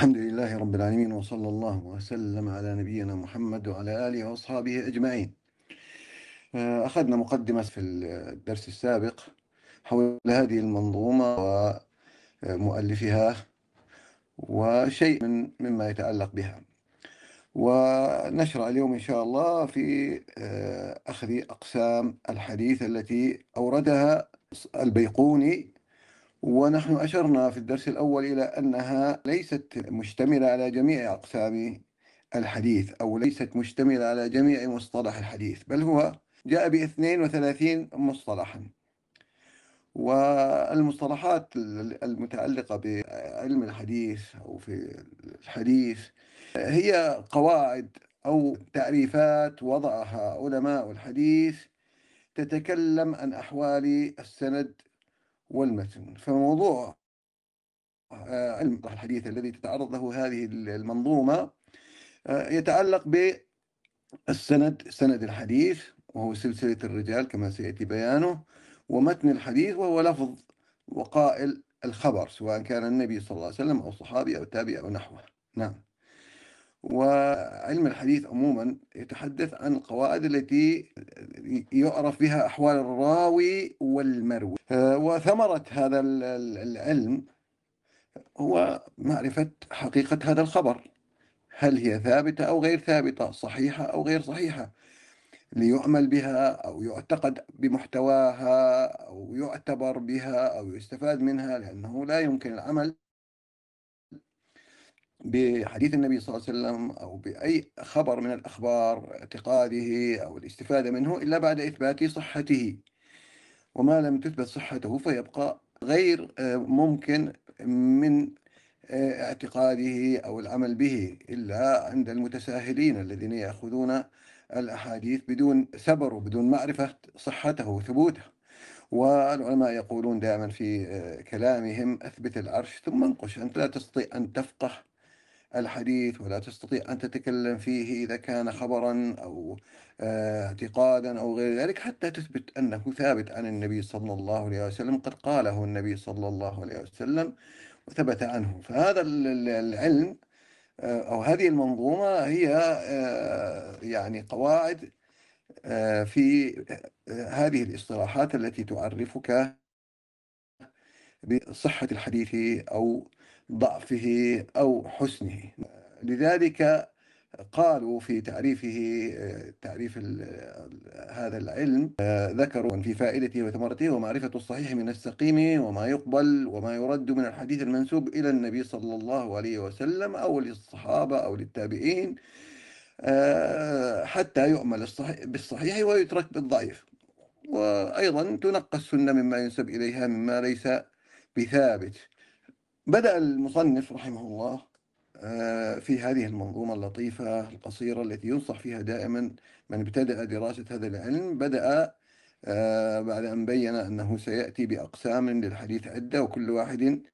الحمد لله رب العالمين، وصلى الله وسلم على نبينا محمد وعلى آله وأصحابه أجمعين. أخذنا مقدمة في الدرس السابق حول هذه المنظومة ومؤلفها وشيء مما يتعلق بها. ونشرع اليوم إن شاء الله في أخذ أقسام الحديث التي أوردها البيقوني. ونحن أشرنا في الدرس الأول إلى أنها ليست مشتملة على جميع أقسام الحديث، أو ليست مشتملة على جميع مصطلح الحديث، بل هو جاء ب32 مصطلحا. والمصطلحات المتعلقة بعلم الحديث أو في الحديث هي قواعد أو تعريفات وضعها علماء الحديث تتكلم عن أحوال السند والمتن. فموضوع علم الحديث الذي تتعرض له هذه المنظومة يتعلق بالسند، سند الحديث وهو سلسلة الرجال كما سيأتي بيانه، ومتن الحديث وهو لفظ وقائل الخبر، سواء كان النبي صلى الله عليه وسلم أو صحابي أو تابعي أو نحوه. نعم. وعلم الحديث عموما يتحدث عن القواعد التي يعرف بها أحوال الراوي والمروي. وثمرة هذا العلم هو معرفة حقيقة هذا الخبر، هل هي ثابتة أو غير ثابتة، صحيحة أو غير صحيحة، ليعمل بها أو يعتقد بمحتواها أو يعتبر بها أو يستفاد منها، لأنه لا يمكن العمل بحديث النبي صلى الله عليه وسلم أو بأي خبر من الأخبار اعتقاده أو الاستفادة منه إلا بعد إثبات صحته. وما لم تثبت صحته فيبقى غير ممكن من اعتقاده أو العمل به، إلا عند المتساهلين الذين يأخذون الأحاديث بدون سبر وبدون معرفة صحته وثبوته. والعلماء يقولون دائما في كلامهم: أثبت العرش ثم انقش. أنت لا تستطيع أن تفقه الحديث ولا تستطيع أن تتكلم فيه إذا كان خبرا أو اعتقادا أو غير ذلك حتى تثبت أنه ثابت عن النبي صلى الله عليه وسلم، قد قاله النبي صلى الله عليه وسلم وثبت عنه. فهذا العلم أو هذه المنظومة هي يعني قواعد في هذه الاصطلاحات التي تعرفك بصحة الحديث أو ضعفه أو حسنه. لذلك قالوا في تعريفه، تعريف هذا العلم، ذكروا في فائدته وثمرته: ومعرفة الصحيح من السقيم، وما يقبل وما يرد من الحديث المنسوب إلى النبي صلى الله عليه وسلم أو للصحابة أو للتابعين، حتى يؤمل بالصحيح ويترك بالضعيف. وأيضا تنقى السنة مما ينسب إليها مما ليس بثابت. بدأ المصنف رحمه الله في هذه المنظومة اللطيفة القصيرة التي ينصح فيها دائما من ابتدأ دراسة هذا العلم. بدأ بعد أن بين أنه سيأتي بأقسام للحديث عدة، وكل واحد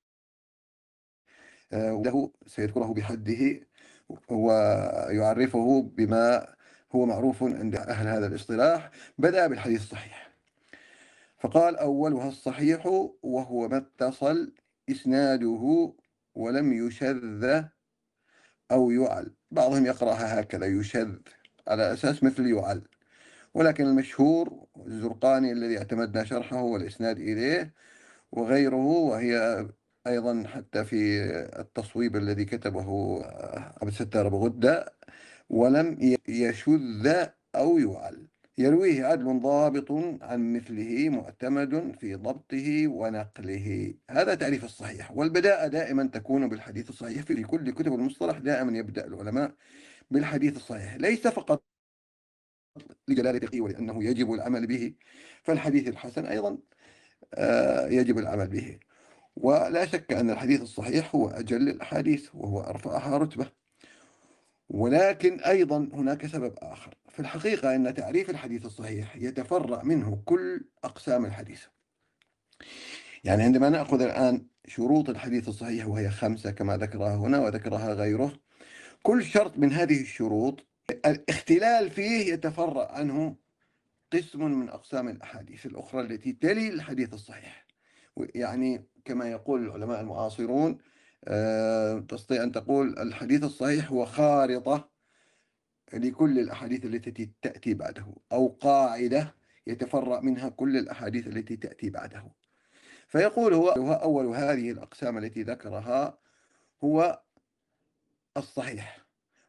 له سيذكره بحده ويعرفه بما هو معروف عند أهل هذا الاصطلاح. بدأ بالحديث الصحيح فقال: أولها الصحيح، وهو ما اتصل إسناده ولم يشذ أو يعل. بعضهم يقرأها هكذا يشذ على أساس مثل يعل، ولكن المشهور الزرقاني الذي اعتمدنا شرحه والإسناد إليه وغيره، وهي أيضا حتى في التصويب الذي كتبه عبد الستار أبو غدة: ولم يشذ أو يعل، يرويه عدل ضابط عن مثله معتمد في ضبطه ونقله. هذا تعريف الصحيح. والبداءة دائما تكون بالحديث الصحيح. في كل كتب المصطلح دائما يبدأ العلماء بالحديث الصحيح، ليس فقط لجلالته ولأنه يجب العمل به، فالحديث الحسن أيضا يجب العمل به. ولا شك أن الحديث الصحيح هو أجل الأحاديث وهو أرفعها رتبة. ولكن أيضا هناك سبب آخر. في الحقيقة أن تعريف الحديث الصحيح يتفرع منه كل أقسام الحديث. يعني عندما نأخذ الآن شروط الحديث الصحيح، وهي 5 كما ذكرها هنا وذكرها غيره، كل شرط من هذه الشروط الاختلال فيه يتفرع عنه قسم من أقسام الأحاديث الأخرى التي تلي الحديث الصحيح. يعني كما يقول العلماء المعاصرون: تستطيع أن تقول الحديث الصحيح هو خارطة لكل الأحاديث التي تأتي بعده، أو قاعدة يتفرع منها كل الأحاديث التي تأتي بعده. فيقول هو أول هذه الأقسام التي ذكرها هو الصحيح،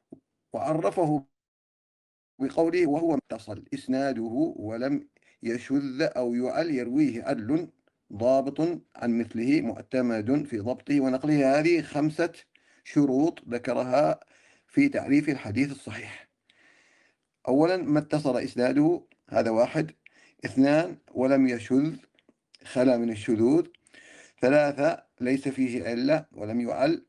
وعرفه بقوله وهو متصل إسناده ولم يشذ أو يعل يرويه عدل ضابط عن مثله معتمد في ضبطه ونقله. هذه 5 شروط ذكرها في تعريف الحديث الصحيح. أولا ما اتصل إسناده، هذا 1. 2 ولم يشذ، خلا من الشذوذ. 3 ليس فيه علة ولم يعل.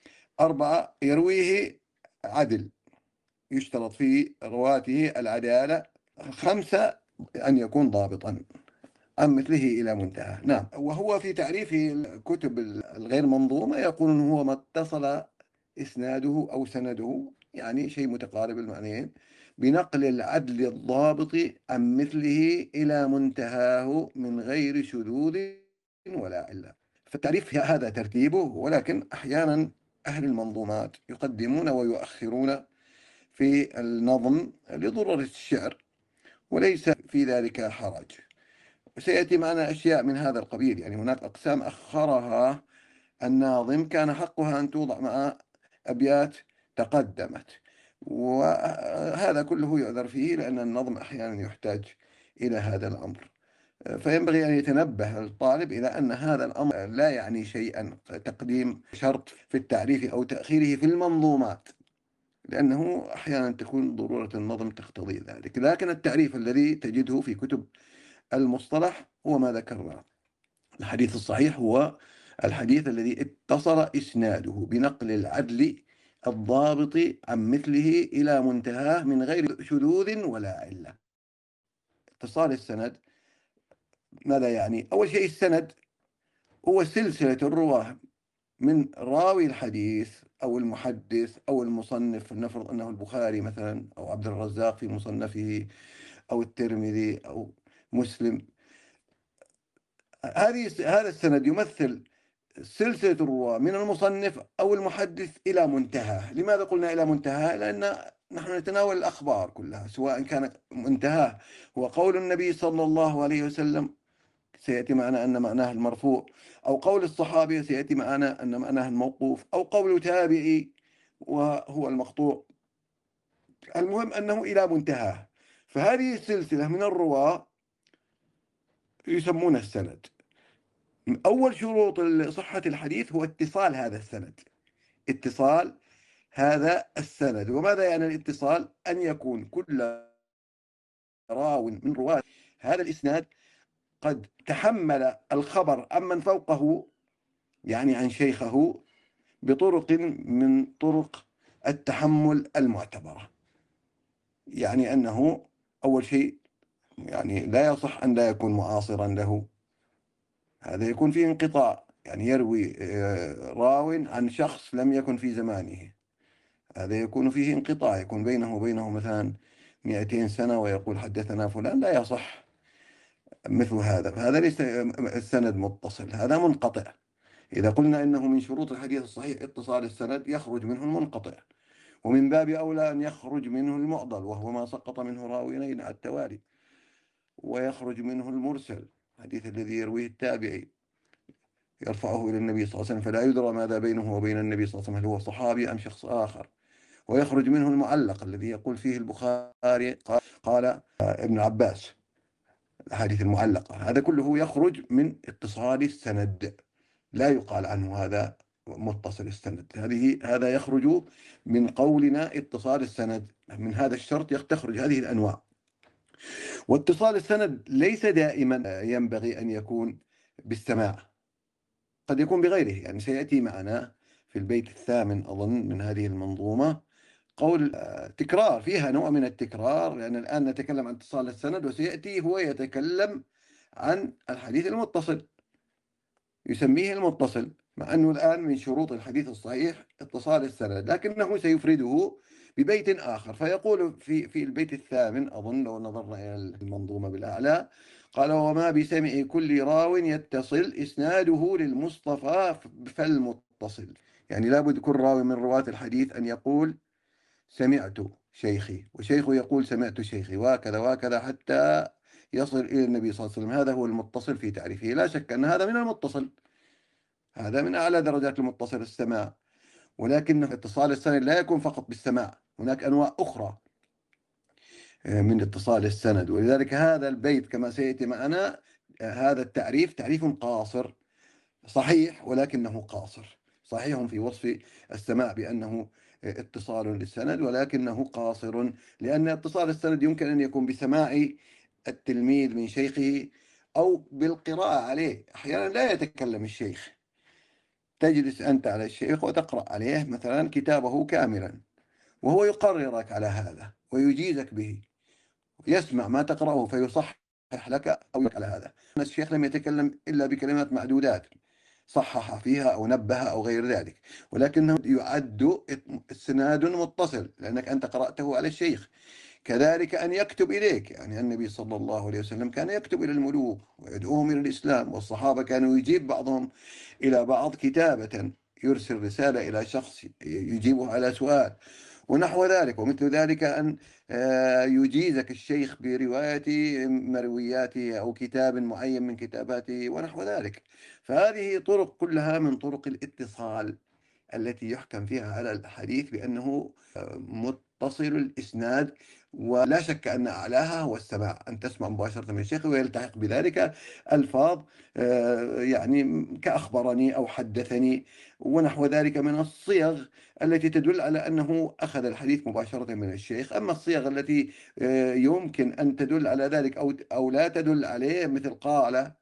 4 يرويه عدل، يشترط في رواته العدالة. 5 أن يكون ضابطا عن مثله إلى منتهى. نعم، وهو في تعريف الكتب الغير منظومة يقول إنه هو ما اتصل إسناده أو سنده، يعني شيء متقارب المعنيين، بنقل العدل الضابط عن مثله إلى منتهاه من غير شذوذ ولا علة. فالتعريف هذا ترتيبه، ولكن أحيانا أهل المنظومات يقدمون ويؤخرون في النظم لضرورة الشعر، وليس في ذلك حرج. سيأتي معنا أشياء من هذا القبيل، يعني هناك أقسام أخرها الناظم كان حقها أن توضع مع أبيات تقدمت، وهذا كله يعذر فيه لأن النظم أحيانا يحتاج إلى هذا الأمر. فينبغي أن يتنبه الطالب إلى أن هذا الأمر لا يعني شيئا، تقديم شرط في التعريف أو تأخيره في المنظومات، لأنه أحيانا تكون ضرورة النظم تقتضي ذلك. لكن التعريف الذي تجده في كتب المصطلح هو ما ذكرناه. الحديث الصحيح هو الحديث الذي اتصل إسناده بنقل العدل الضابط عن مثله إلى منتهاه من غير شذوذ ولا علة. اتصال السند ماذا يعني؟ أول شيء السند هو سلسلة الرواة من راوي الحديث أو المحدث أو المصنف، لنفرض أنه البخاري مثلا أو عبد الرزاق في مصنفه أو الترمذي أو مسلم. هذا السند يمثل سلسلة الرواة من المصنف أو المحدث إلى منتهى. لماذا قلنا إلى منتهى؟ لأن نحن نتناول الأخبار كلها، سواء كان منتهى هو قول النبي صلى الله عليه وسلم، سيأتي معنا أن معناه المرفوع، أو قول الصحابي سيأتي معنا أن معناه الموقوف، أو قول تابعي وهو المقطوع. المهم أنه إلى منتهى. فهذه السلسلة من الرواة يسمونها السند. أول شروط صحة الحديث هو اتصال هذا السند، اتصال هذا السند. وماذا يعني الاتصال؟ أن يكون كل راو من رواة هذا الإسناد قد تحمل الخبر عمن فوقه، يعني عن شيخه، بطرق من طرق التحمل المعتبرة. يعني أنه أول شيء يعني لا يصح أن لا يكون معاصرا له، هذا يكون فيه انقطاع، يعني يروي راو عن شخص لم يكن في زمانه، هذا يكون فيه انقطاع، يكون بينه وبينه مثلا 200 سنة ويقول حدثنا فلان، لا يصح مثل هذا. فهذا ليس السند متصل، هذا منقطع. إذا قلنا إنه من شروط الحديث الصحيح اتصال السند، يخرج منه المنقطع، ومن باب أولى أن يخرج منه المعضل وهو ما سقط منه راويين على التوالي، ويخرج منه المرسل، الحديث الذي يرويه التابعي يرفعه إلى النبي صلى الله عليه وسلم فلا يدرى ماذا بينه وبين النبي صلى الله عليه وسلم، هل هو صحابي أم شخص آخر. ويخرج منه المعلق الذي يقول فيه البخاري قال ابن عباس، الأحاديث المعلقة، هذا كله يخرج من اتصال السند، لا يقال عنه هذا متصل السند. هذا يخرج من قولنا اتصال السند، من هذا الشرط تخرج هذه الأنواع. واتصال السند ليس دائما ينبغي أن يكون بالسماع، قد يكون بغيره. يعني سيأتي معنا في البيت 8 أظن من هذه المنظومة قول تكرار، فيها نوع من التكرار، لأن الآن نتكلم عن اتصال السند، وسيأتي هو يتكلم عن الحديث المتصل، يسميه المتصل، مع أنه الآن من شروط الحديث الصحيح اتصال السند، لكنه سيفرده ببيت آخر. فيقول في البيت 8 أظن لو نظرنا إلى المنظومة بالأعلى، قال وما بسمع كل راو يتصل إسناده للمصطفى فالمتصل. يعني لابد كل راوي من رواة الحديث أن يقول سمعت شيخي، وشيخه يقول سمعت شيخي، وهكذا وهكذا حتى يصل إلى النبي صلى الله عليه وسلم. هذا هو المتصل في تعريفه. لا شك أن هذا من المتصل، هذا من أعلى درجات المتصل السماع، ولكن اتصال السند لا يكون فقط بالسماع، هناك أنواع أخرى من اتصال السند. ولذلك هذا البيت كما سيأتي معنا، هذا التعريف تعريف قاصر صحيح، ولكنه قاصر. صحيح في وصف السماع بأنه اتصال للسند، ولكنه قاصر، لأن اتصال السند يمكن أن يكون بسماع التلميذ من شيخه أو بالقراءة عليه. أحيانا لا يتكلم الشيخ، تجلس أنت على الشيخ وتقرأ عليه مثلا كتابه كاملا، وهو يقررك على هذا ويجيزك به، يسمع ما تقرأه فيصحح لك أو على هذا. الشيخ لم يتكلم إلا بكلمات معدودات صحح فيها أو نبه أو غير ذلك، ولكنه يعد إسناد متصل لأنك أنت قرأته على الشيخ. كذلك أن يكتب إليك، يعني النبي صلى الله عليه وسلم كان يكتب إلى الملوك ويدعوهم إلى الإسلام، والصحابة كانوا يجيب بعضهم إلى بعض كتابة، يرسل رسالة إلى شخص يجيبه على سؤال ونحو ذلك. ومثل ذلك أن يجيزك الشيخ برواية مروياته أو كتاب معين من كتاباته ونحو ذلك. فهذه طرق كلها من طرق الاتصال التي يحكم فيها على الحديث بأنه متصل الإسناد. ولا شك أن أعلاها هو السماع، أن تسمع مباشرة من الشيخ ويلتحق بذلك ألفاظ يعني كأخبرني أو حدثني ونحو ذلك من الصيغ التي تدل على أنه أخذ الحديث مباشرة من الشيخ. أما الصيغ التي يمكن أن تدل على ذلك أو لا تدل عليه، مثل قال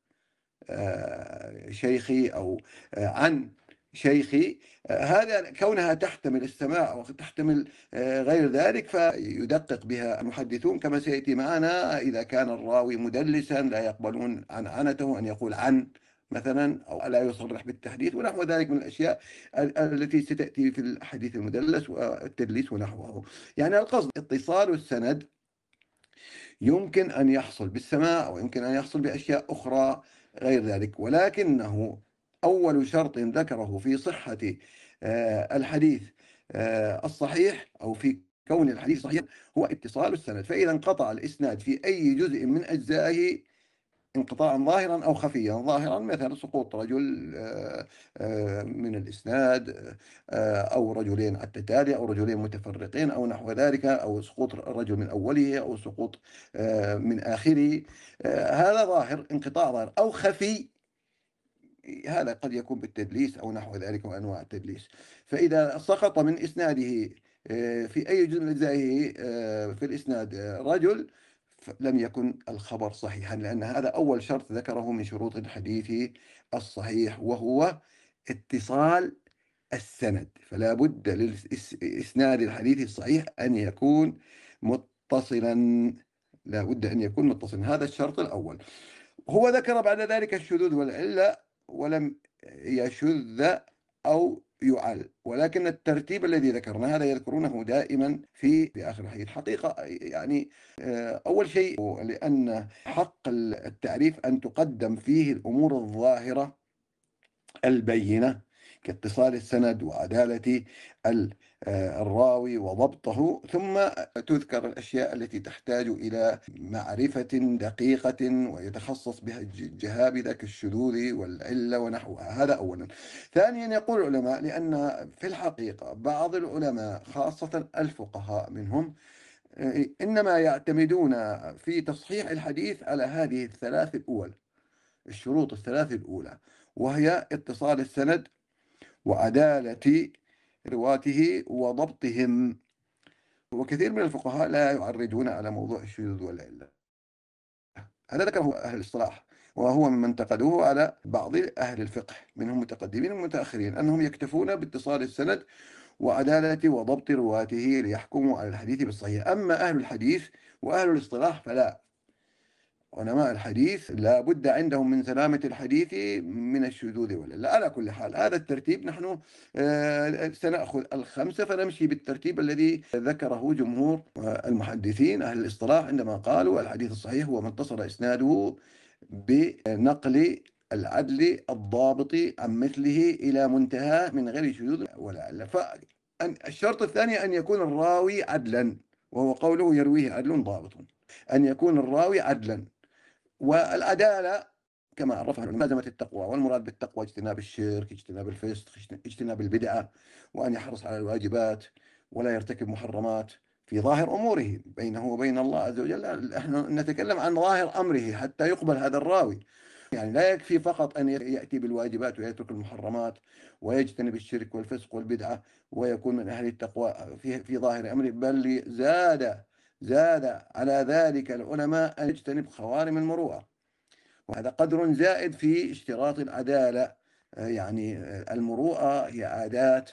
شيخي أو عن شيخي، هذا كونها تحتمل السماع وتحتمل غير ذلك فيدقق بها المحدثون كما سيأتي معنا. إذا كان الراوي مدلسا لا يقبلون عنته أن يقول عن مثلا، أو لا يصرح بالتحديث ونحو ذلك من الأشياء التي ستأتي في الحديث المدلس والتدليس ونحوه. يعني القصد اتصال السند يمكن أن يحصل بالسماع أو يمكن أن يحصل بأشياء أخرى غير ذلك، ولكنه أول شرط ذكره في صحة الحديث الصحيح أو في كون الحديث صحيح هو اتصال السند. فإذا انقطع الإسناد في أي جزء من أجزائه انقطاعا ظاهرا أو خفيا، ظاهرا مثلا سقوط رجل من الإسناد، أو رجلين على التتالي أو رجلين متفرقين أو نحو ذلك، أو سقوط رجل من أوله أو سقوط من آخره، هذا ظاهر، انقطاع ظاهر. أو خفي، هذا قد يكون بالتدليس أو نحو ذلك وأنواع التدليس. فإذا سقط من إسناده في أي جزء من أجزائه في الإسناد رجل، لم يكن الخبر صحيحا، لأن هذا أول شرط ذكره من شروط الحديث الصحيح، وهو اتصال السند. فلا بد لإسناد الحديث الصحيح أن يكون متصلا، لا بد أن يكون متصلا، هذا الشرط الأول. هو ذكر بعد ذلك الشذوذ والعلة، ولم يشذ أو يعل، ولكن الترتيب الذي ذكرنا هذا يذكرونه دائما في آخر الحديث. حقيقة يعني أول شيء لأن حق التعريف أن تقدم فيه الأمور الظاهرة البينة كاتصال السند وعدالة الراوي وضبطه، ثم تذكر الأشياء التي تحتاج إلى معرفة دقيقة ويتخصص بها الجهابذة كالشذوذ والعلة ونحوها. هذا أولا. ثانيا يقول العلماء لأن في الحقيقة بعض العلماء خاصة الفقهاء منهم إنما يعتمدون في تصحيح الحديث على هذه الثلاث الأول، الشروط الثلاث الأولى، وهي اتصال السند وعدالة رواته وضبطهم. وكثير من الفقهاء لا يعرجون على موضوع الشذوذ والعلة، هذا ذكره أهل الإصطلاح، وهو ممن انتقدوه على بعض أهل الفقه منهم متقدمين ومتأخرين، أنهم يكتفون باتصال السند وعدالة وضبط رواته ليحكموا على الحديث بالصحيح. أما أهل الحديث وأهل الاصطلاح فلا، علماء الحديث لا بد عندهم من سلامة الحديث من الشذوذ والعلة. على كل حال هذا الترتيب، نحن سنأخذ الخمسة فنمشي بالترتيب الذي ذكره جمهور المحدثين أهل الاصطلاح عندما قالوا الحديث الصحيح هو ما اتصل إسناده بنقل العدل الضابط عن مثله إلى منتهى من غير شذوذ ولا علة. فالشرط الثاني أن يكون الراوي عدلا، وهو قوله يرويه عدل ضابط، أن يكون الراوي عدلا. والعدالة كما عرفها ملازمة التقوى، والمراد بالتقوى اجتناب الشرك، اجتناب الفسق، اجتناب البدعة، وأن يحرص على الواجبات ولا يرتكب محرمات في ظاهر أموره بينه وبين الله عز وجل. نحن نتكلم عن ظاهر أمره حتى يقبل هذا الراوي. يعني لا يكفي فقط أن يأتي بالواجبات ويترك المحرمات ويجتنب الشرك والفسق والبدعة ويكون من أهل التقوى في ظاهر أمره، بل زاد على ذلك العلماء أن يجتنب خوارم المروءة، وهذا قدر زائد في اشتراط العدالة. يعني المروءة هي عادات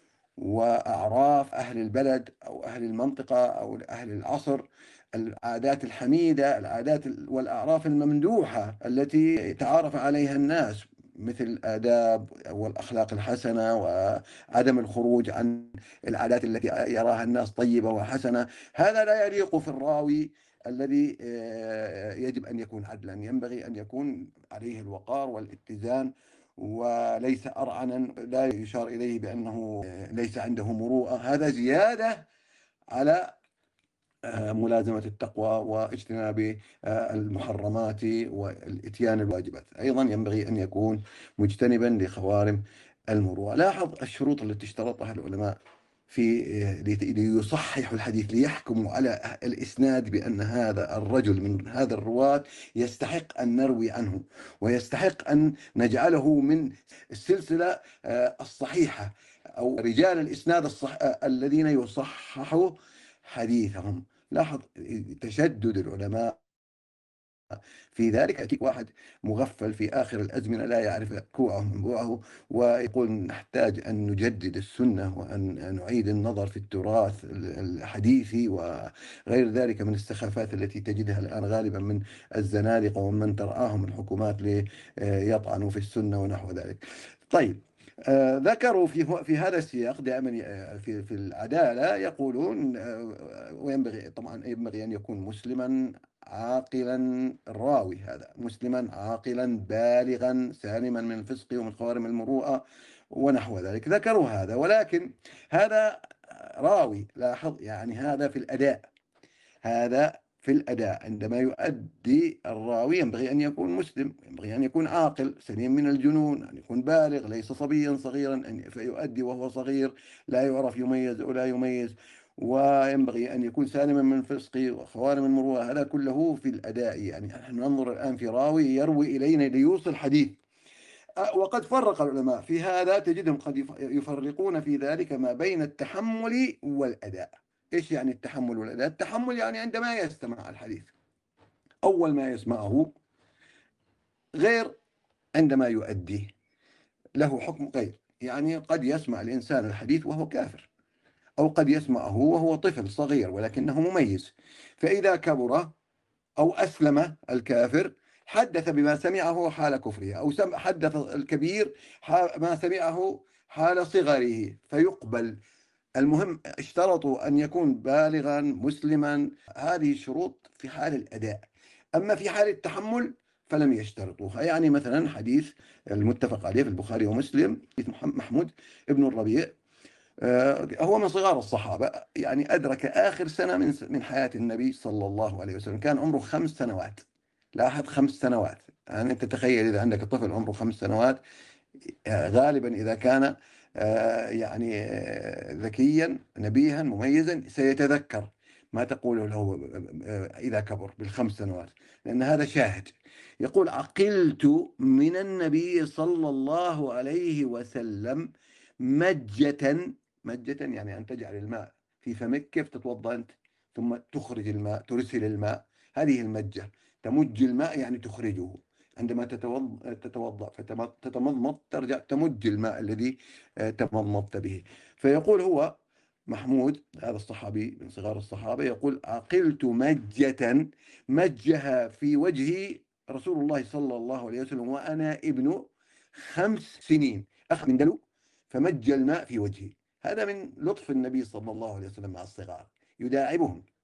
وأعراف أهل البلد أو أهل المنطقة أو أهل العصر، العادات الحميدة، العادات والأعراف الممدوحة التي تعارف عليها الناس، مثل الآداب والأخلاق الحسنة وعدم الخروج عن العادات التي يراها الناس طيبة وحسنة. هذا لا يليق في الراوي الذي يجب أن يكون عدلا، ينبغي أن يكون عليه الوقار والاتزان وليس أرعنا، لا يشار إليه بأنه ليس عنده مروءة. هذا زيادة على ملازمة التقوى واجتناب المحرمات والإتيان الواجبات. أيضا ينبغي أن يكون مجتنبا لخوارم المروءة. لاحظ الشروط التي اشترطها العلماء في ليصححوا الحديث، ليحكموا على الإسناد بأن هذا الرجل من هذا الرواة يستحق أن نروي عنه ويستحق أن نجعله من السلسلة الصحيحة أو رجال الإسناد الذين يصححوا حديثهم. لاحظ تشدد العلماء في ذلك. يأتيك واحد مغفل في آخر الأزمنة لا يعرف كوعه من بوعه ويقول نحتاج أن نجدد السنة وأن نعيد النظر في التراث الحديثي وغير ذلك من السخافات التي تجدها الآن غالبا من الزنادقة ومن ترآهم الحكومات ليطعنوا في السنة ونحو ذلك. طيب، ذكروا في هذا السياق دائما في العدالة يقولون وينبغي طبعا ينبغي أن يكون مسلما عاقلا الراوي، هذا مسلما عاقلا بالغا سالما من الفسق ومن خوارم المروءة ونحو ذلك. ذكروا هذا، ولكن هذا راوي، لاحظ يعني هذا في الأداء عندما يؤدي الراوي ينبغي أن يكون مسلم، ينبغي أن يكون عاقل سليم من الجنون، أن يكون بالغ ليس صبيا صغيرا فيؤدي وهو صغير لا يعرف يميز ولا يميز، وينبغي أن يكون سالما من الفسق وخوارم المروءة. هذا كله في الأداء. يعني نحن ننظر الآن في راوي يروي إلينا ليوصل حديث، وقد فرق العلماء في هذا، تجدهم قد يفرقون في ذلك ما بين التحمل والأداء. إيش يعني التحمل والأداء؟ التحمل يعني عندما يستمع الحديث أول ما يسمعه غير عندما يؤديه، له حكم غير. يعني قد يسمع الإنسان الحديث وهو كافر، أو قد يسمعه وهو طفل صغير ولكنه مميز، فإذا كبر أو أسلم الكافر حدث بما سمعه حال كفره، أو حدث الكبير ما سمعه حال صغره فيقبل. المهم اشترطوا أن يكون بالغا مسلما، هذه الشروط في حال الأداء. أما في حال التحمل فلم يشترطوها. يعني مثلا حديث المتفق عليه في البخاري ومسلم، حديث محمود ابن الربيع، هو من صغار الصحابة، يعني أدرك آخر سنة من حياة النبي صلى الله عليه وسلم، كان عمره 5 سنوات. لاحظ 5 سنوات. يعني أنت تخيل إذا عندك طفل عمره 5 سنوات، غالبا إذا كان يعني ذكيا نبيها مميزا سيتذكر ما تقوله له إذا كبر ب5 سنوات، لأن هذا شاهد. يقول عقلت من النبي صلى الله عليه وسلم مجة. مجة يعني أن تجعل الماء في فمك، كيف تتوضأ أنت ثم تخرج الماء، ترسل الماء، هذه المجة. تمج الماء يعني تخرجه. عندما تتوضأ فتتمضمض ترجع تمج الماء الذي تمضمضت به. فيقول هو محمود هذا الصحابي من صغار الصحابة، يقول عقلت مجة مجها في وجهي رسول الله صلى الله عليه وسلم وأنا ابن 5 سنين، أخذ من دلو فمج الماء في وجهي. هذا من لطف النبي صلى الله عليه وسلم مع الصغار، يداعبهم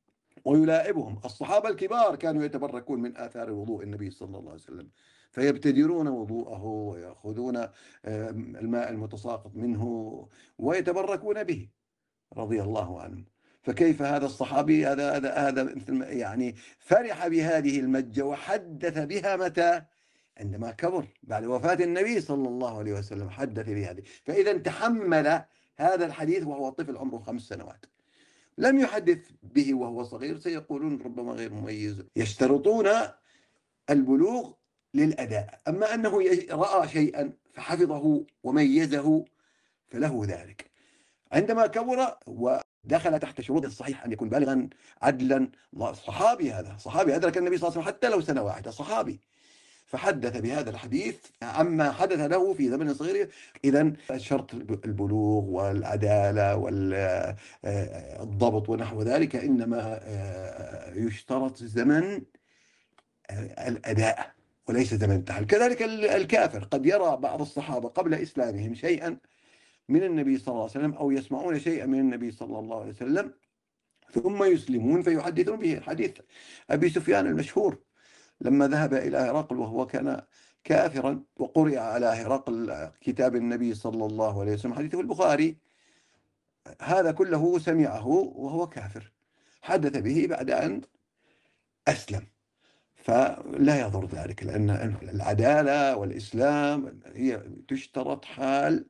ويلائبهم. الصحابة الكبار كانوا يتبركون من آثار وضوء النبي صلى الله عليه وسلم، فيبتدرون وضوءه ويأخذون الماء المتساقط منه ويتبركون به رضي الله عنه. فكيف هذا الصحابي، هذا مثل يعني فرح بهذه المجة وحدث بها متى؟ عندما كبر بعد وفاة النبي صلى الله عليه وسلم حدث بهذه. فإذا تحمل هذا الحديث وهو طفل عمره 5 سنوات، لم يحدث به وهو صغير. سيقولون ربما غير مميز، يشترطون البلوغ للأداء. أما أنه رأى شيئا فحفظه وميزه فله ذلك. عندما كبر ودخل تحت شروط الصحيح أن يكون بالغا عدلا، صحابي، هذا صحابي أدرك النبي صلى الله عليه وسلم حتى لو سنة واحدة، صحابي، فحدث بهذا الحديث عما حدث له في زمن صغير. إذا شرط البلوغ والعدالة والضبط ونحو ذلك إنما يشترط زمن الأداء وليس زمن التحلل. كذلك الكافر قد يرى بعض الصحابة قبل إسلامهم شيئا من النبي صلى الله عليه وسلم أو يسمعون شيئا من النبي صلى الله عليه وسلم ثم يسلمون فيحدثون به. حديث أبي سفيان المشهور لما ذهب إلى هرقل وهو كان كافرا وقرئ على هرقل كتاب النبي صلى الله عليه وسلم، حديث البخاري، هذا كله سمعه وهو كافر، حدث به بعد أن أسلم. فلا يضر ذلك، لأن العدالة والإسلام هي تشترط حال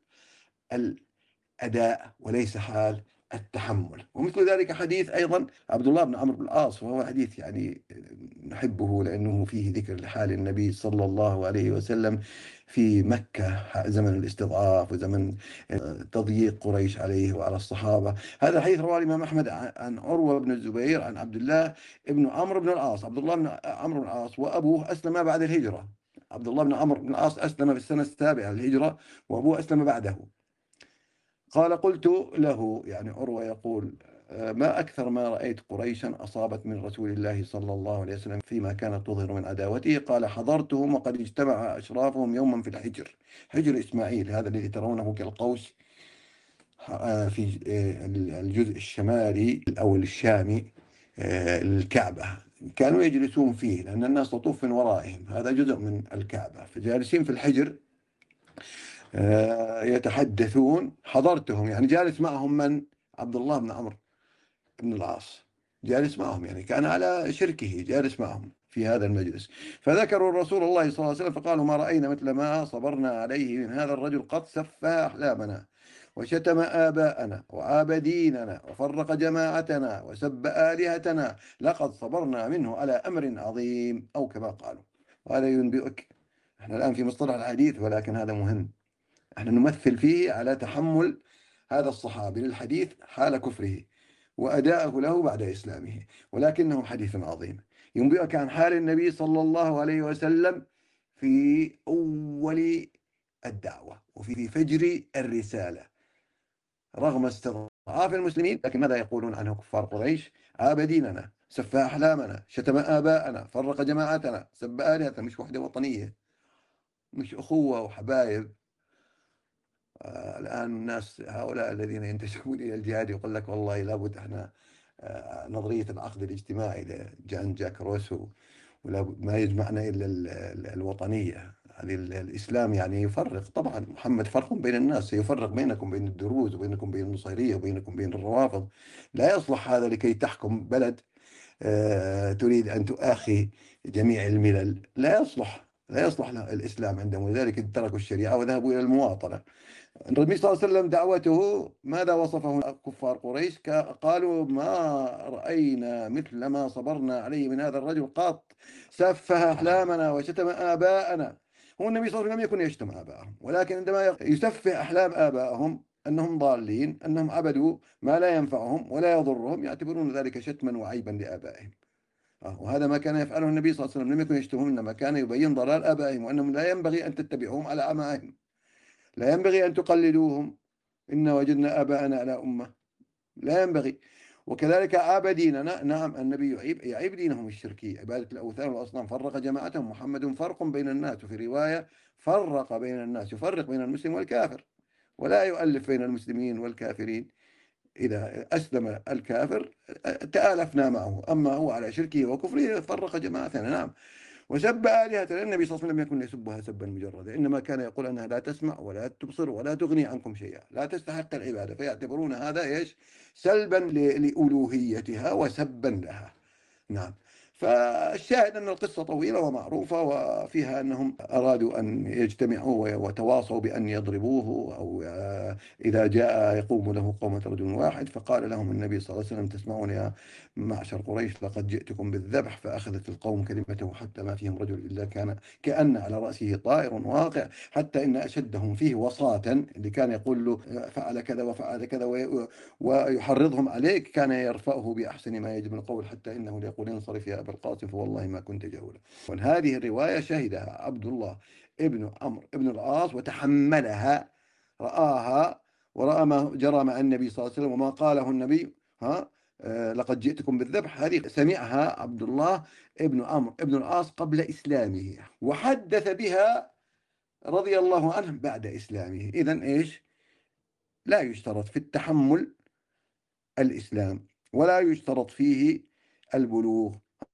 الأداء وليس حال التحمل. ومثل ذلك حديث أيضا عبد الله بن عمرو بن العاص، وهو حديث يعني نحبه لأنه فيه ذكر لحال النبي صلى الله عليه وسلم في مكة زمن الاستضعاف وزمن تضييق قريش عليه وعلى الصحابة. هذا الحديث رواه الإمام أحمد عن عروة بن الزبير عن عبد الله بن عمرو بن العاص. عبد الله بن عمرو بن العاص وأبوه أسلم بعد الهجرة. عبد الله بن عمرو بن العاص أسلم في السنة 7 للهجرة وأبوه أسلم بعده. قال قلت له، يعني عروة يقول: ما أكثر ما رأيت قريشا أصابت من رسول الله صلى الله عليه وسلم فيما كانت تظهر من عداوته. قال: حضرتهم وقد اجتمع أشرافهم يوما في الحجر، حجر إسماعيل هذا الذي ترونه كالقوس في الجزء الشمالي أو الشامي الكعبة. كانوا يجلسون فيه لأن الناس تطوف من ورائهم، هذا جزء من الكعبة، فجالسين في الحجر يتحدثون. حضرتهم يعني جالس معهم من؟ عبد الله بن عمرو بن العاص جالس معهم، يعني كان على شركه جالس معهم في هذا المجلس. فذكروا الرسول الله صلى الله عليه وسلم فقالوا: ما رأينا مثل ما صبرنا عليه من هذا الرجل، قد سفه أحلامنا وشتم آباءنا وعاب ديننا وفرق جماعتنا وسب آلهتنا، لقد صبرنا منه على أمر عظيم، أو كما قالوا. وهذا ينبئك، احنا الآن في مصطلح الحديث ولكن هذا مهم، احنا نمثل فيه على تحمل هذا الصحابي للحديث حال كفره وأداءه له بعد إسلامه، ولكنه حديث عظيم ينبئك عن حال النبي صلى الله عليه وسلم في أول الدعوة وفي فجر الرسالة رغم استضعاف المسلمين. لكن ماذا يقولون عنه كفار قريش؟ عاب ديننا، سفه أحلامنا، شتم آباءنا، فرق جماعتنا، سب آلهتنا. مش وحدة وطنية، مش أخوة وحبايب. الآن الناس هؤلاء الذين ينتسبون إلى الجهاد يقول لك والله لابد احنا نظرية العقد الاجتماعي لجان جاك روسو، ولا ما يجمعنا إلا الوطنية هذه. الإسلام يعني يفرق، طبعا محمد فرق بين الناس، سيفرق بينكم بين الدروز وبينكم بين النصيرية وبينكم بين الروافض. لا يصلح هذا لكي تحكم بلد تريد أن تؤاخي جميع الملل. لا يصلح، لا يصلح الإسلام عندهم، ولذلك تركوا الشريعة وذهبوا إلى المواطنة. النبي صلى الله عليه وسلم دعوته ماذا وصفه كفار قريش؟ قالوا: ما رأينا مثل ما صبرنا عليه من هذا الرجل قط، سفه أحلامنا وشتم آباءنا. هو النبي صلى الله عليه وسلم لم يكن يشتم آباءهم، ولكن عندما يسفه أحلام آبائهم أنهم ضالين، أنهم عبدوا ما لا ينفعهم ولا يضرهم، يعتبرون ذلك شتما وعيبا لآبائهم. وهذا ما كان يفعله النبي صلى الله عليه وسلم، لم يكن يشتمهم، إنما كان يبين ضلال آبائهم وأنهم لا ينبغي أن تتبعوهم على أعمائهم، لا ينبغي أن تقلدوهم، إن وجدنا آباءنا على أمة، لا ينبغي. وكذلك عاب ديننا، نعم النبي يعيب دينهم الشركي، عبادة الأوثان والأصنام. فرق جماعتهم، محمد فرق بين الناس، وفي رواية فرق بين الناس، يفرق بين المسلم والكافر ولا يؤلف بين المسلمين والكافرين. إذا أسلم الكافر تآلفنا معه، أما هو على شركه وكفره فرق جماعتنا. نعم. وسب آلهة النبي صلى الله عليه وسلم، لم يكن يسبها سبا مجردا، إنما كان يقول أنها لا تسمع ولا تبصر ولا تغني عنكم شيئا، لا تستحق العبادة، فيعتبرون هذا إيش؟ سلبا لألوهيتها وسبا لها. نعم. فالشاهد أن القصة طويلة ومعروفة، وفيها أنهم أرادوا أن يجتمعوا وتواصوا بأن يضربوه، أو إذا جاء يقوم له قومة رجل واحد، فقال لهم النبي صلى الله عليه وسلم: تسمعون يا معشر قريش، لقد جئتكم بالذبح. فأخذت القوم كلمته حتى ما فيهم رجل إلا كأن على رأسه طائر واقع، حتى إن أشدهم فيه وصاة، اللي كان يقول له فعل كذا وفعل كذا ويحرضهم عليه، كان يرفعه بأحسن ما يجب القول، حتى إنه ليقول: انصرف يا أبا القاسم فوالله ما كنت جولا. وهذه الرواية شهدها عبد الله ابن عمرو ابن العاص وتحملها، رآها ورأى ما جرى مع النبي صلى الله عليه وسلم وما قاله النبي. ها لقد جئتكم بالذبح، هذه سمعها عبد الله ابن عمرو ابن العاص قبل إسلامه، وحدث بها رضي الله عنه بعد إسلامه. إذن إيش؟ لا يشترط في التحمل الإسلام، ولا يشترط فيه البلوغ.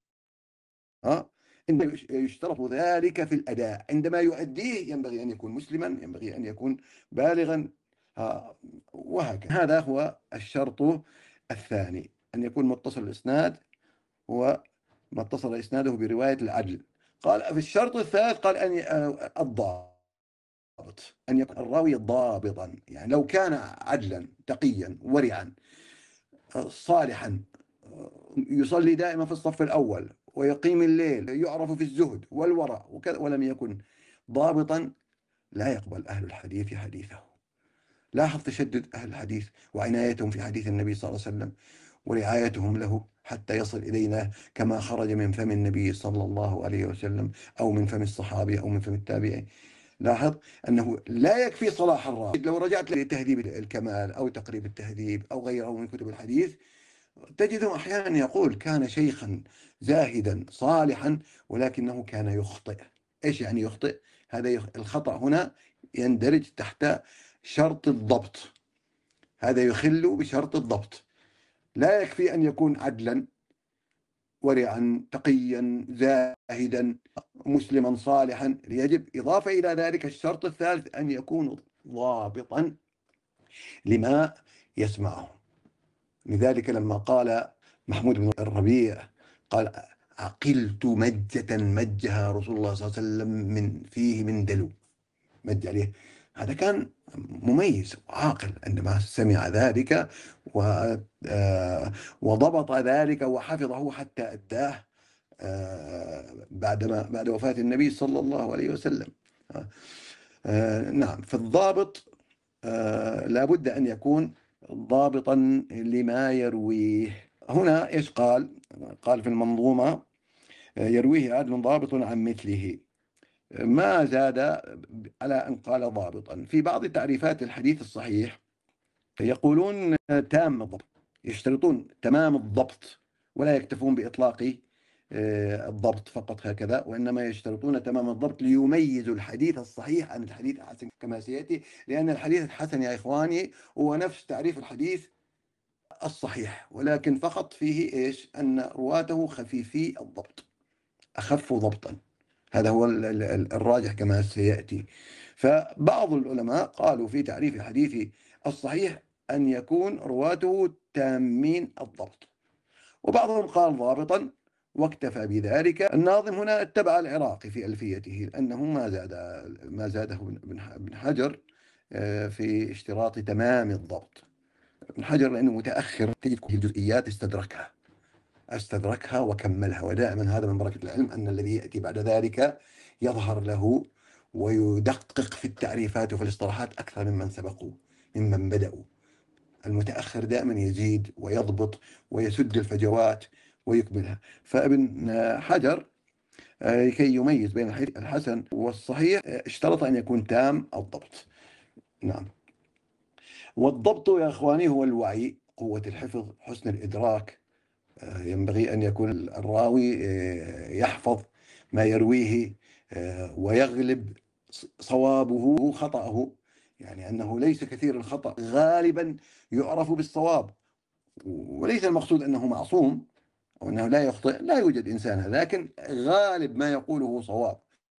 إنما يشترط ذلك في الأداء، عندما يؤديه ينبغي أن يكون مسلما، ينبغي أن يكون بالغا، وهكذا. هذا هو الشرط الثاني، أن يكون متصل الإسناد، هو ما اتصل إسناده برواية العدل. قال في الشرط الثالث، قال أن الضابط، أن يكون الراوي ضابطا، يعني لو كان عدلا تقيا ورعا صالحا، يصلي دائما في الصف الأول ويقيم الليل، يعرف في الزهد والورع وكذا، ولم يكن ضابطا، لا يقبل أهل الحديث حديثه. لاحظ تشدد أهل الحديث وعنايتهم في حديث النبي صلى الله عليه وسلم ورعايتهم له حتى يصل إلينا كما خرج من فم النبي صلى الله عليه وسلم، أو من فم الصحابي أو من فم التابعي. لاحظ أنه لا يكفي صلاح الراوي. لو رجعت لتهذيب الكمال أو تقريب التهذيب أو غيره من كتب الحديث، تجده أحيانا يقول: كان شيخا زاهدا صالحا ولكنه كان يخطئ. إيش يعني يخطئ؟ هذا الخطأ هنا يندرج تحت شرط الضبط، هذا يخل بشرط الضبط. لا يكفي أن يكون عدلا ورعا تقيا زاهدا مسلما صالحا، يجب إضافة إلى ذلك الشرط الثالث، أن يكون ضابطا لما يسمعه. لذلك لما قال محمود بن الربيع، قال: عقلت مجة مجها رسول الله صلى الله عليه وسلم من فيه من دلو، مج عليه. هذا كان مميز وعاقل عندما سمع ذلك وضبط ذلك وحفظه حتى أداه بعد وفاة النبي صلى الله عليه وسلم. نعم. فالضابط لابد أن يكون ضابطا لما يرويه. هنا إيش قال؟ قال في المنظومة: يرويه عدل ضابط عن مثله، ما زاد على أن قال ضابطا. في بعض تعريفات الحديث الصحيح يقولون تام الضبط، يشترطون تمام الضبط، ولا يكتفون بإطلاق الضبط فقط هكذا، وإنما يشترطون تمام الضبط ليميزوا الحديث الصحيح عن الحديث الحسن، كما سيأتي. لأن الحديث الحسن يا إخواني هو نفس تعريف الحديث الصحيح، ولكن فقط فيه إيش؟ أن رواته خفيفي الضبط، أخف ضبطا. هذا هو الراجح كما سيأتي. فبعض العلماء قالوا في تعريف الحديث الصحيح أن يكون رواته تامين الضبط، وبعضهم قال ضابطا واكتفى بذلك. الناظم هنا اتبع العراقي في ألفيته، لأنه ما زاده ابن حجر في اشتراط تمام الضبط. ابن حجر لأنه متأخر، تجد كل الجزئيات استدركها وكملها، ودائما هذا من بركة العلم، أن الذي يأتي بعد ذلك يظهر له ويدقق في التعريفات وفي الاصطلاحات أكثر ممن سبقوا ممن بدأوا. المتأخر دائما يزيد ويضبط ويسد الفجوات ويكملها. فابن حجر لكي يميز بين الحديث الحسن والصحيح اشترط أن يكون تام الضبط. نعم. والضبط يا أخواني هو الوعي، قوة الحفظ، حسن الإدراك. ينبغي أن يكون الراوي يحفظ ما يرويه ويغلب صوابه خطأه. يعني أنه ليس كثير الخطأ، غالبا يعرف بالصواب، وليس المقصود أنه معصوم أو أنه لا يخطئ، لا يوجد إنسان، لكن غالب ما يقوله صواب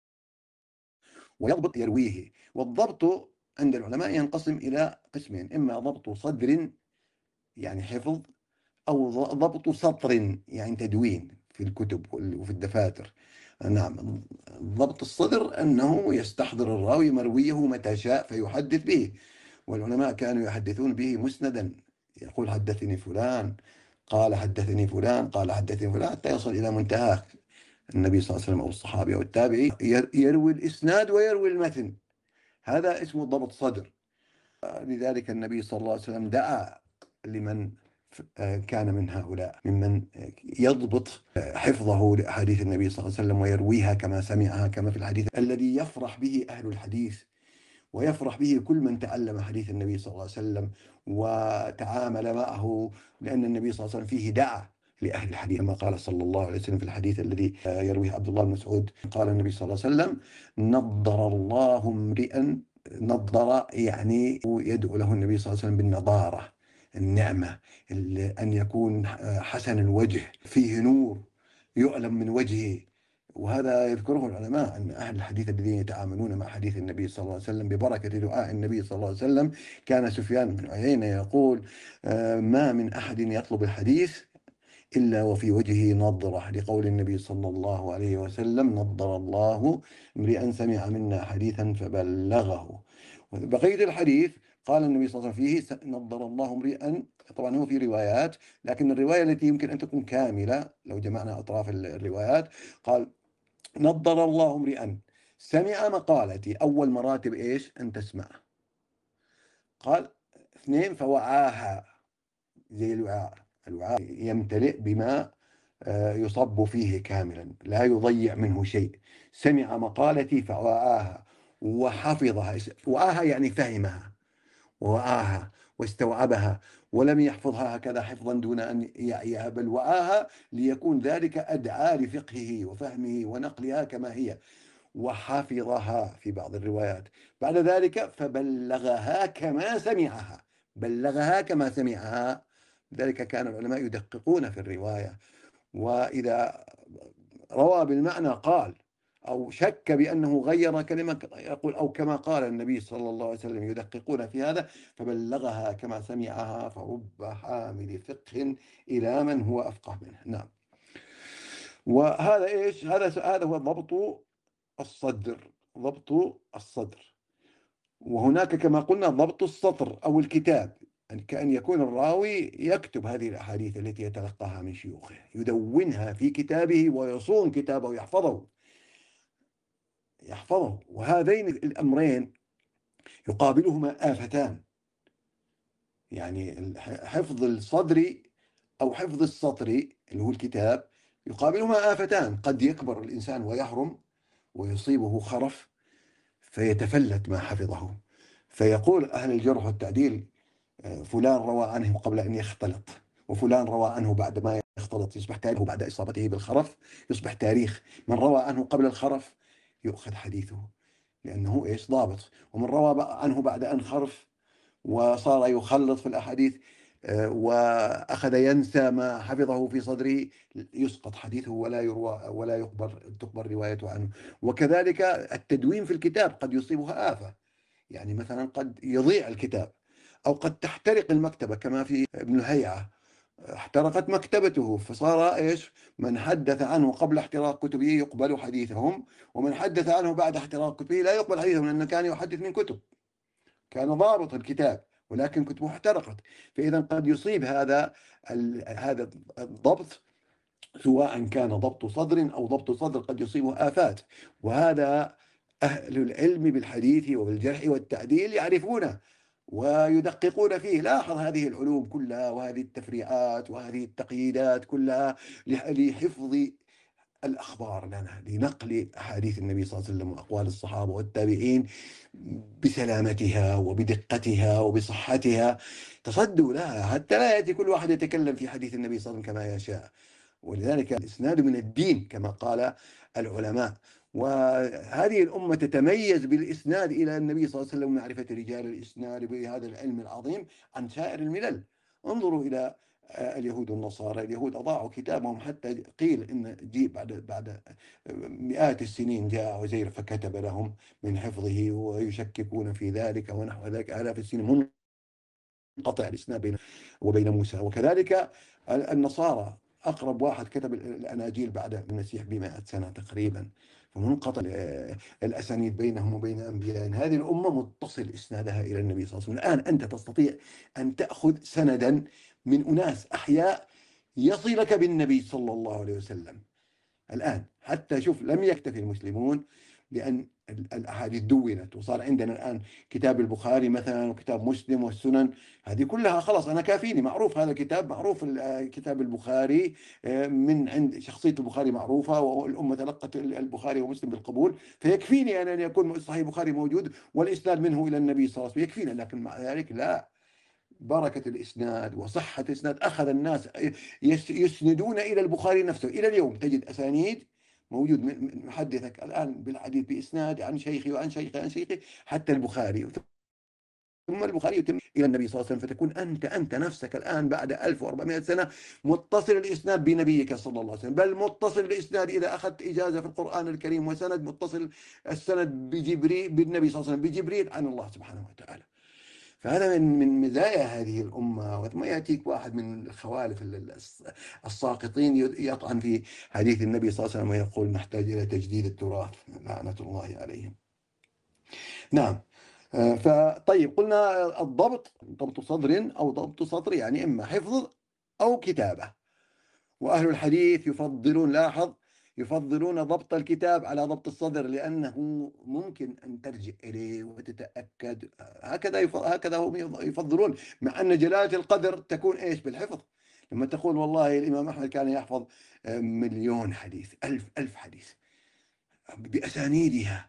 ويضبط يرويه. والضبط عند العلماء ينقسم إلى قسمين: إما ضبط صدر يعني حفظ، أو ضبط سطر يعني تدوين في الكتب وفي الدفاتر. نعم، ضبط الصدر أنه يستحضر الراوي مرويه متى شاء فيحدث به، والعلماء كانوا يحدثون به مسندا، يقول حدثني فلان قال حدثني فلان قال حدثني فلان، حتى يصل إلى منتهى النبي صلى الله عليه وسلم أو الصحابي أو التابعي، يروي الإسناد ويروي المتن. هذا اسمه ضبط صدر. لذلك النبي صلى الله عليه وسلم دعا لمن كان من هؤلاء ممن يضبط حفظه لأحاديث النبي صلى الله عليه وسلم ويرويها كما سمعها، كما في الحديث الذي يفرح به أهل الحديث ويفرح به كل من تعلم حديث النبي صلى الله عليه وسلم وتعامل معه، لأن النبي صلى الله عليه وسلم فيه دعا لأهل الحديث، كما قال صلى الله عليه وسلم في الحديث الذي يرويه عبد الله بن مسعود، قال النبي صلى الله عليه وسلم: نضر الله امرئا، نضر يعني يدعو له النبي صلى الله عليه وسلم بالنضارة، النعمة، أن يكون حسن الوجه، فيه نور يؤلم من وجهه. وهذا يذكره العلماء أن أهل الحديث الذين يتعاملون مع حديث النبي صلى الله عليه وسلم ببركة دعاء النبي صلى الله عليه وسلم. كان سفيان بن عيينة يقول: ما من أحد يطلب الحديث إلا وفي وجهه نضرة، لقول النبي صلى الله عليه وسلم: نضر الله امرئا سمع منا حديثا فبلغه. بقية الحديث قال النبي صلى الله عليه وسلم فيه: نضر الله امرئا، طبعا هو في روايات، لكن الرواية التي يمكن أن تكون كاملة لو جمعنا أطراف الروايات، قال: نضر الله امرئا سمع مقالتي. أول مراتب إيش؟ أن تسمع. قال اثنين: فوعاها، زي الوعاء، الوعاء يمتلئ بما يصب فيه كاملا، لا يضيع منه شيء. سمع مقالتي فوعاها وحفظها. وعاها يعني فهمها ووعاها واستوعبها، ولم يحفظها هكذا حفظا دون أن يعيها، بل وعاها ليكون ذلك أدعى لفقهه وفهمه ونقلها كما هي، وحفظها في بعض الروايات. بعد ذلك فبلغها كما سمعها، بلغها كما سمعها. لذلك كان العلماء يدققون في الرواية، وإذا روى بالمعنى قال أو شك بأنه غير كلمة يقول: أو كما قال النبي صلى الله عليه وسلم. يدققون في هذا. فبلغها كما سمعها فرب حامل فقه إلى من هو أفقه منه. نعم. وهذا إيش؟ هذا هو ضبط الصدر، ضبط الصدر. وهناك كما قلنا ضبط السطر أو الكتاب، كأن يكون الراوي يكتب هذه الأحاديث التي يتلقاها من شيوخه، يدونها في كتابه ويصون كتابه، يحفظه. وهذين الأمرين يقابلهما آفتان، يعني حفظ الصدر أو حفظ السطر اللي هو الكتاب يقابلهما آفتان: قد يكبر الإنسان ويهرم ويصيبه خرف فيتفلت ما حفظه، فيقول أهل الجرح والتعديل: فلان روى عنه قبل أن يختلط، وفلان روى عنه بعد ما يختلط، يصبح تاريخه بعد إصابته بالخرف يصبح تاريخ. من روى عنه قبل الخرف يؤخذ حديثه لأنه إيش؟ ضابط. ومن روى عنه بعد أن خرف وصار يخلط في الأحاديث وأخذ ينسى ما حفظه في صدره يسقط حديثه ولا يروى ولا تقبل روايته عنه. وكذلك التدوين في الكتاب قد يصيبها آفة، يعني مثلا قد يضيع الكتاب أو قد تحترق المكتبة، كما في ابن الهيعة احترقت مكتبته فصار إيش؟ من حدث عنه قبل احتراق كتبه يقبل حديثهم، ومن حدث عنه بعد احتراق كتبه لا يقبل حديثهم، لأنه كان يحدث من كتب، كان ضابط الكتاب ولكن كتبه احترقت. فإذا قد يصيب هذا الضبط، سواء كان ضبط صدر أو ضبط صدر، قد يصيبه آفات. وهذا أهل العلم بالحديث وبالجرح والتعديل يعرفونه ويدققون فيه. لاحظ هذه العلوم كلها وهذه التفريعات وهذه التقييدات كلها لحفظ الأخبار لنا، لنقل أحاديث النبي صلى الله عليه وسلم وأقوال الصحابة والتابعين بسلامتها وبدقتها وبصحتها. تصدوا لها حتى لا يأتي كل واحد يتكلم في حديث النبي صلى الله عليه وسلم كما يشاء. ولذلك الإسناد من الدين كما قال العلماء. وهذه الأمة تتميز بالإسناد إلى النبي صلى الله عليه وسلم ومعرفة رجال الإسناد بهذا العلم العظيم عن سائر الملل. انظروا إلى اليهود والنصارى. اليهود أضاعوا كتابهم، حتى قيل إن جيء بعد مئات السنين جاء عزير فكتب لهم من حفظه، ويشككون في ذلك ونحو ذلك. آلاف السنين منقطع الإسناد بين وبين موسى. وكذلك النصارى أقرب واحد كتب الأناجيل بعد المسيح ب100 سنة تقريبا، فمنقطع الأسانيد بينهم وبين أنبيائهم. هذه الأمة متصل إسنادها إلى النبي صلى الله عليه وسلم. الآن أنت تستطيع أن تأخذ سندا من أناس أحياء يصلك بالنبي صلى الله عليه وسلم. الآن حتى شوف، لم يكتفي المسلمون بأن الأحاديث دونت، وصار عندنا الآن كتاب البخاري مثلا وكتاب مسلم والسنن، هذه كلها خلاص أنا كافيني، معروف هذا الكتاب، معروف كتاب البخاري، من عند شخصية البخاري معروفة، والأمة تلقت البخاري ومسلم بالقبول، فيكفيني أن يكون صحيح البخاري موجود والإسناد منه إلى النبي صلى الله عليه وسلم، يكفينا. لكن مع ذلك لا، بركة الإسناد وصحة الإسناد أخذ الناس يسندون إلى البخاري نفسه. إلى اليوم تجد أسانيد موجود من محدثك الآن بالحديث بإسناد عن شيخي وعن شيخي عن شيخي حتى البخاري، ثم البخاري يتم إلى النبي صلى الله عليه وسلم، فتكون أنت نفسك الآن بعد 1400 سنة متصل الإسناد بنبيك صلى الله عليه وسلم، بل متصل الإسناد إذا أخذت إجازة في القرآن الكريم وسند، متصل السند بجبريل بالنبي صلى الله عليه وسلم بجبريل عن الله سبحانه وتعالى. فهذا من مزايا هذه الأمة. ثم يأتيك واحد من الخوالف الساقطين يطعن في حديث النبي صلى الله عليه وسلم ويقول نحتاج إلى تجديد التراث، لعنة الله عليهم. نعم. فطيب، قلنا الضبط ضبط صدر أو ضبط سطر، يعني إما حفظ أو كتابة. وأهل الحديث يفضلون، لاحظ، يفضلون ضبط الكتاب على ضبط الصدر، لأنه ممكن أن ترجع إليه وتتأكد. هكذا هم يفضلون، مع أن جلالة القدر تكون إيش؟ بالحفظ. لما تقول والله الإمام أحمد كان يحفظ 1,000,000 حديث، 1000 حديث بأسانيدها،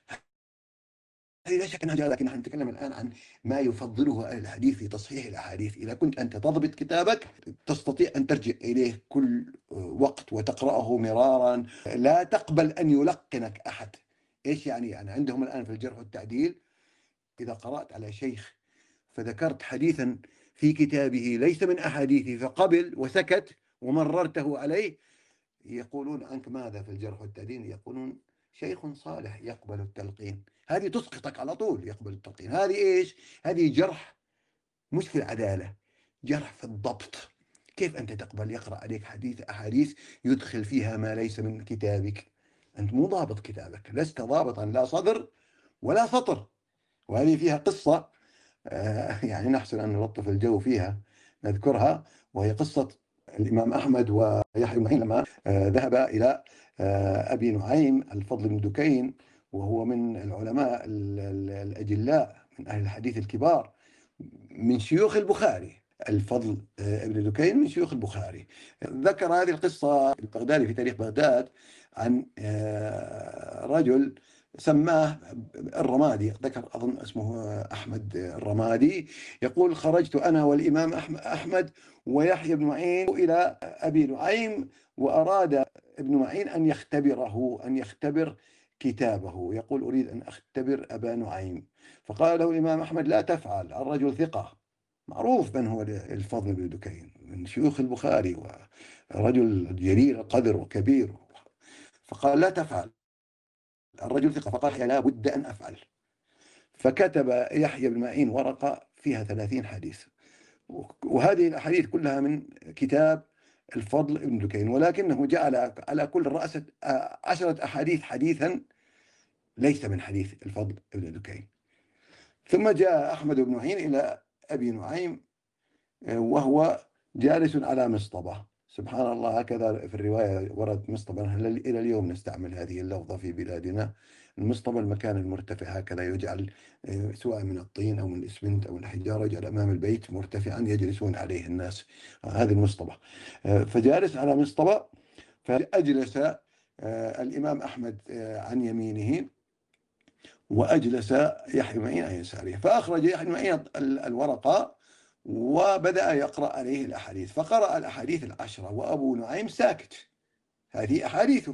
هذه لا شك أنها جاء. لكن نحن نتكلم الآن عن ما يفضله أهل الحديث في تصحيح الأحاديث. إذا كنت أنت تضبط كتابك تستطيع أن ترجع إليه كل وقت وتقرأه مرارا، لا تقبل أن يلقنك أحد. إيش يعني عندهم الآن في الجرح والتعديل، إذا قرأت على شيخ فذكرت حديثا في كتابه ليس من أحاديثه فقبل وسكت ومررته عليه، يقولون عنك ماذا في الجرح والتعديل؟ يقولون شيخ صالح يقبل التلقين. هذه تسقطك على طول، يقبل التلقين. هذه إيش؟ هذه جرح، مش في العدالة، جرح في الضبط. كيف أنت تقبل يقرأ عليك أحاديث يدخل فيها ما ليس من كتابك؟ أنت مو ضابط كتابك، لست ضابطا لا صدر ولا سطر. وهذه فيها قصة يعني نحسن أن نلطف الجو فيها نذكرها، وهي قصة الإمام أحمد ويحيى بن معين لما ذهب إلى أبي نعيم الفضل بن دكين، وهو من العلماء الأجلاء من أهل الحديث الكبار من شيوخ البخاري. الفضل ابن دكين من شيوخ البخاري. ذكر هذه القصة البغدادي في تاريخ بغداد عن رجل سماه الرمادي، ذكر أظن اسمه أحمد الرمادي، يقول خرجت أنا والإمام أحمد ويحيى بن معين إلى أبي نعيم، وأراد ابن معين أن يختبره، أن يختبر كتابه. يقول أريد أن أختبر أبا نعيم. فقال له الإمام أحمد لا تفعل، الرجل ثقة معروف من هو الفضل بن دكين من شيوخ البخاري ورجل جليل القدر وكبير. فقال لا تفعل، الرجل ثقة. فقال لا بد أن أفعل. فكتب يحيى بن معين ورقة فيها 30 حديث، وهذه الأحاديث كلها من كتاب الفضل بن دكين، ولكنه جعل على كل رأس 10 أحاديث حديثا ليس من حديث الفضل بن دكين. ثم جاء أحمد بن معين إلى أبي نعيم وهو جالس على مصطبة. سبحان الله، هكذا في الرواية ورد مصطبة، إلى اليوم نستعمل هذه اللفظة في بلادنا. المصطبة المكان المرتفع هكذا يجعل سواء من الطين أو من الإسمنت أو الحجارة، يجعل أمام البيت مرتفعا يجلسون عليه الناس، هذه المصطبة. فجالس على مصطبة، فأجلس الإمام أحمد عن يمينه وأجلس يحيى معين عن يساره. فأخرج يحيى معين الورقة وبدأ يقرأ عليه الأحاديث، فقرأ الأحاديث العشرة وأبو نعيم ساكت، هذه أحاديثه.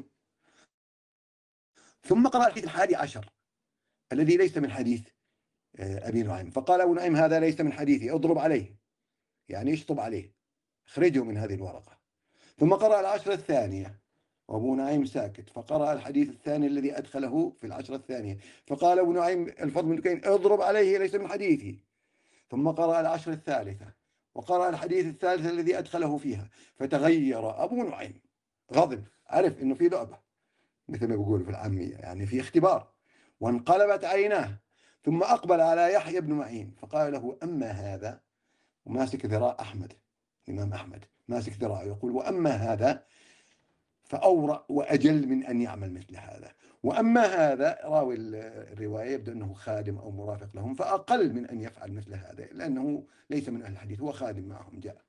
ثم قرأ الحديث 11 الذي ليس من حديث أبي نعيم، فقال أبو نعيم هذا ليس من حديثي، اضرب عليه، يعني اشطب عليه، اخرجه من هذه الورقة. ثم قرأ العشرة الثانية وأبو نعيم ساكت، فقرأ الحديث الثاني الذي أدخله في العشرة الثانية، فقال أبو نعيم الفضل بن دكين اضرب عليه ليس من حديثي. ثم قرأ العشرة الثالثة وقرأ الحديث الثالث الذي أدخله فيها، فتغير أبو نعيم، غضب، عرف إنه في لعبة مثل ما بيقولوا في العامية، يعني في اختبار، وانقلبت عيناه. ثم أقبل على يحيى بن معين فقال له أما هذا، وماسك ذراع أحمد، الإمام أحمد ماسك ذراعه يقول وأما هذا فأورع وأجل من أن يعمل مثل هذا، وأما هذا راوي الرواية يبدو أنه خادم أو مرافق لهم، فأقل من أن يفعل مثل هذا لأنه ليس من أهل الحديث، هو خادم معهم جاء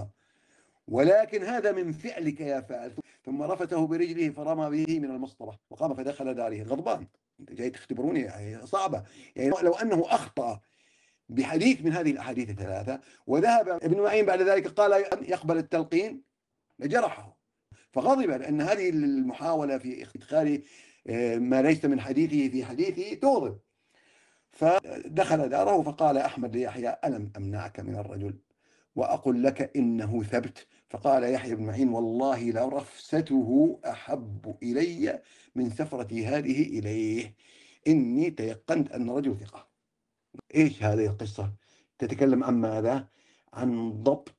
ولكن هذا من فعلك يا فاعل. ثم رفته برجله فرمى به من المصطبة وقام فدخل داره غضبان، انت جاي تختبروني، يعني صعبة. يعني لو أنه أخطأ بحديث من هذه الأحاديث الثلاثة وذهب ابن معين بعد ذلك قال يقبل التلقين لجرحه، فغضب لأن هذه المحاولة في إدخال ما ليس من حديثه في حديثه تغضب. فدخل داره فقال أحمد ليحيى ألم أمنعك من الرجل وأقل لك إنه ثبت؟ فقال يحيى بن معين والله لرفسته أحب إلي من سفرتي هذه إليه، إني تيقنت أن رجل ثقة. إيش هذه القصة؟ تتكلم عن ماذا؟ عن ضبط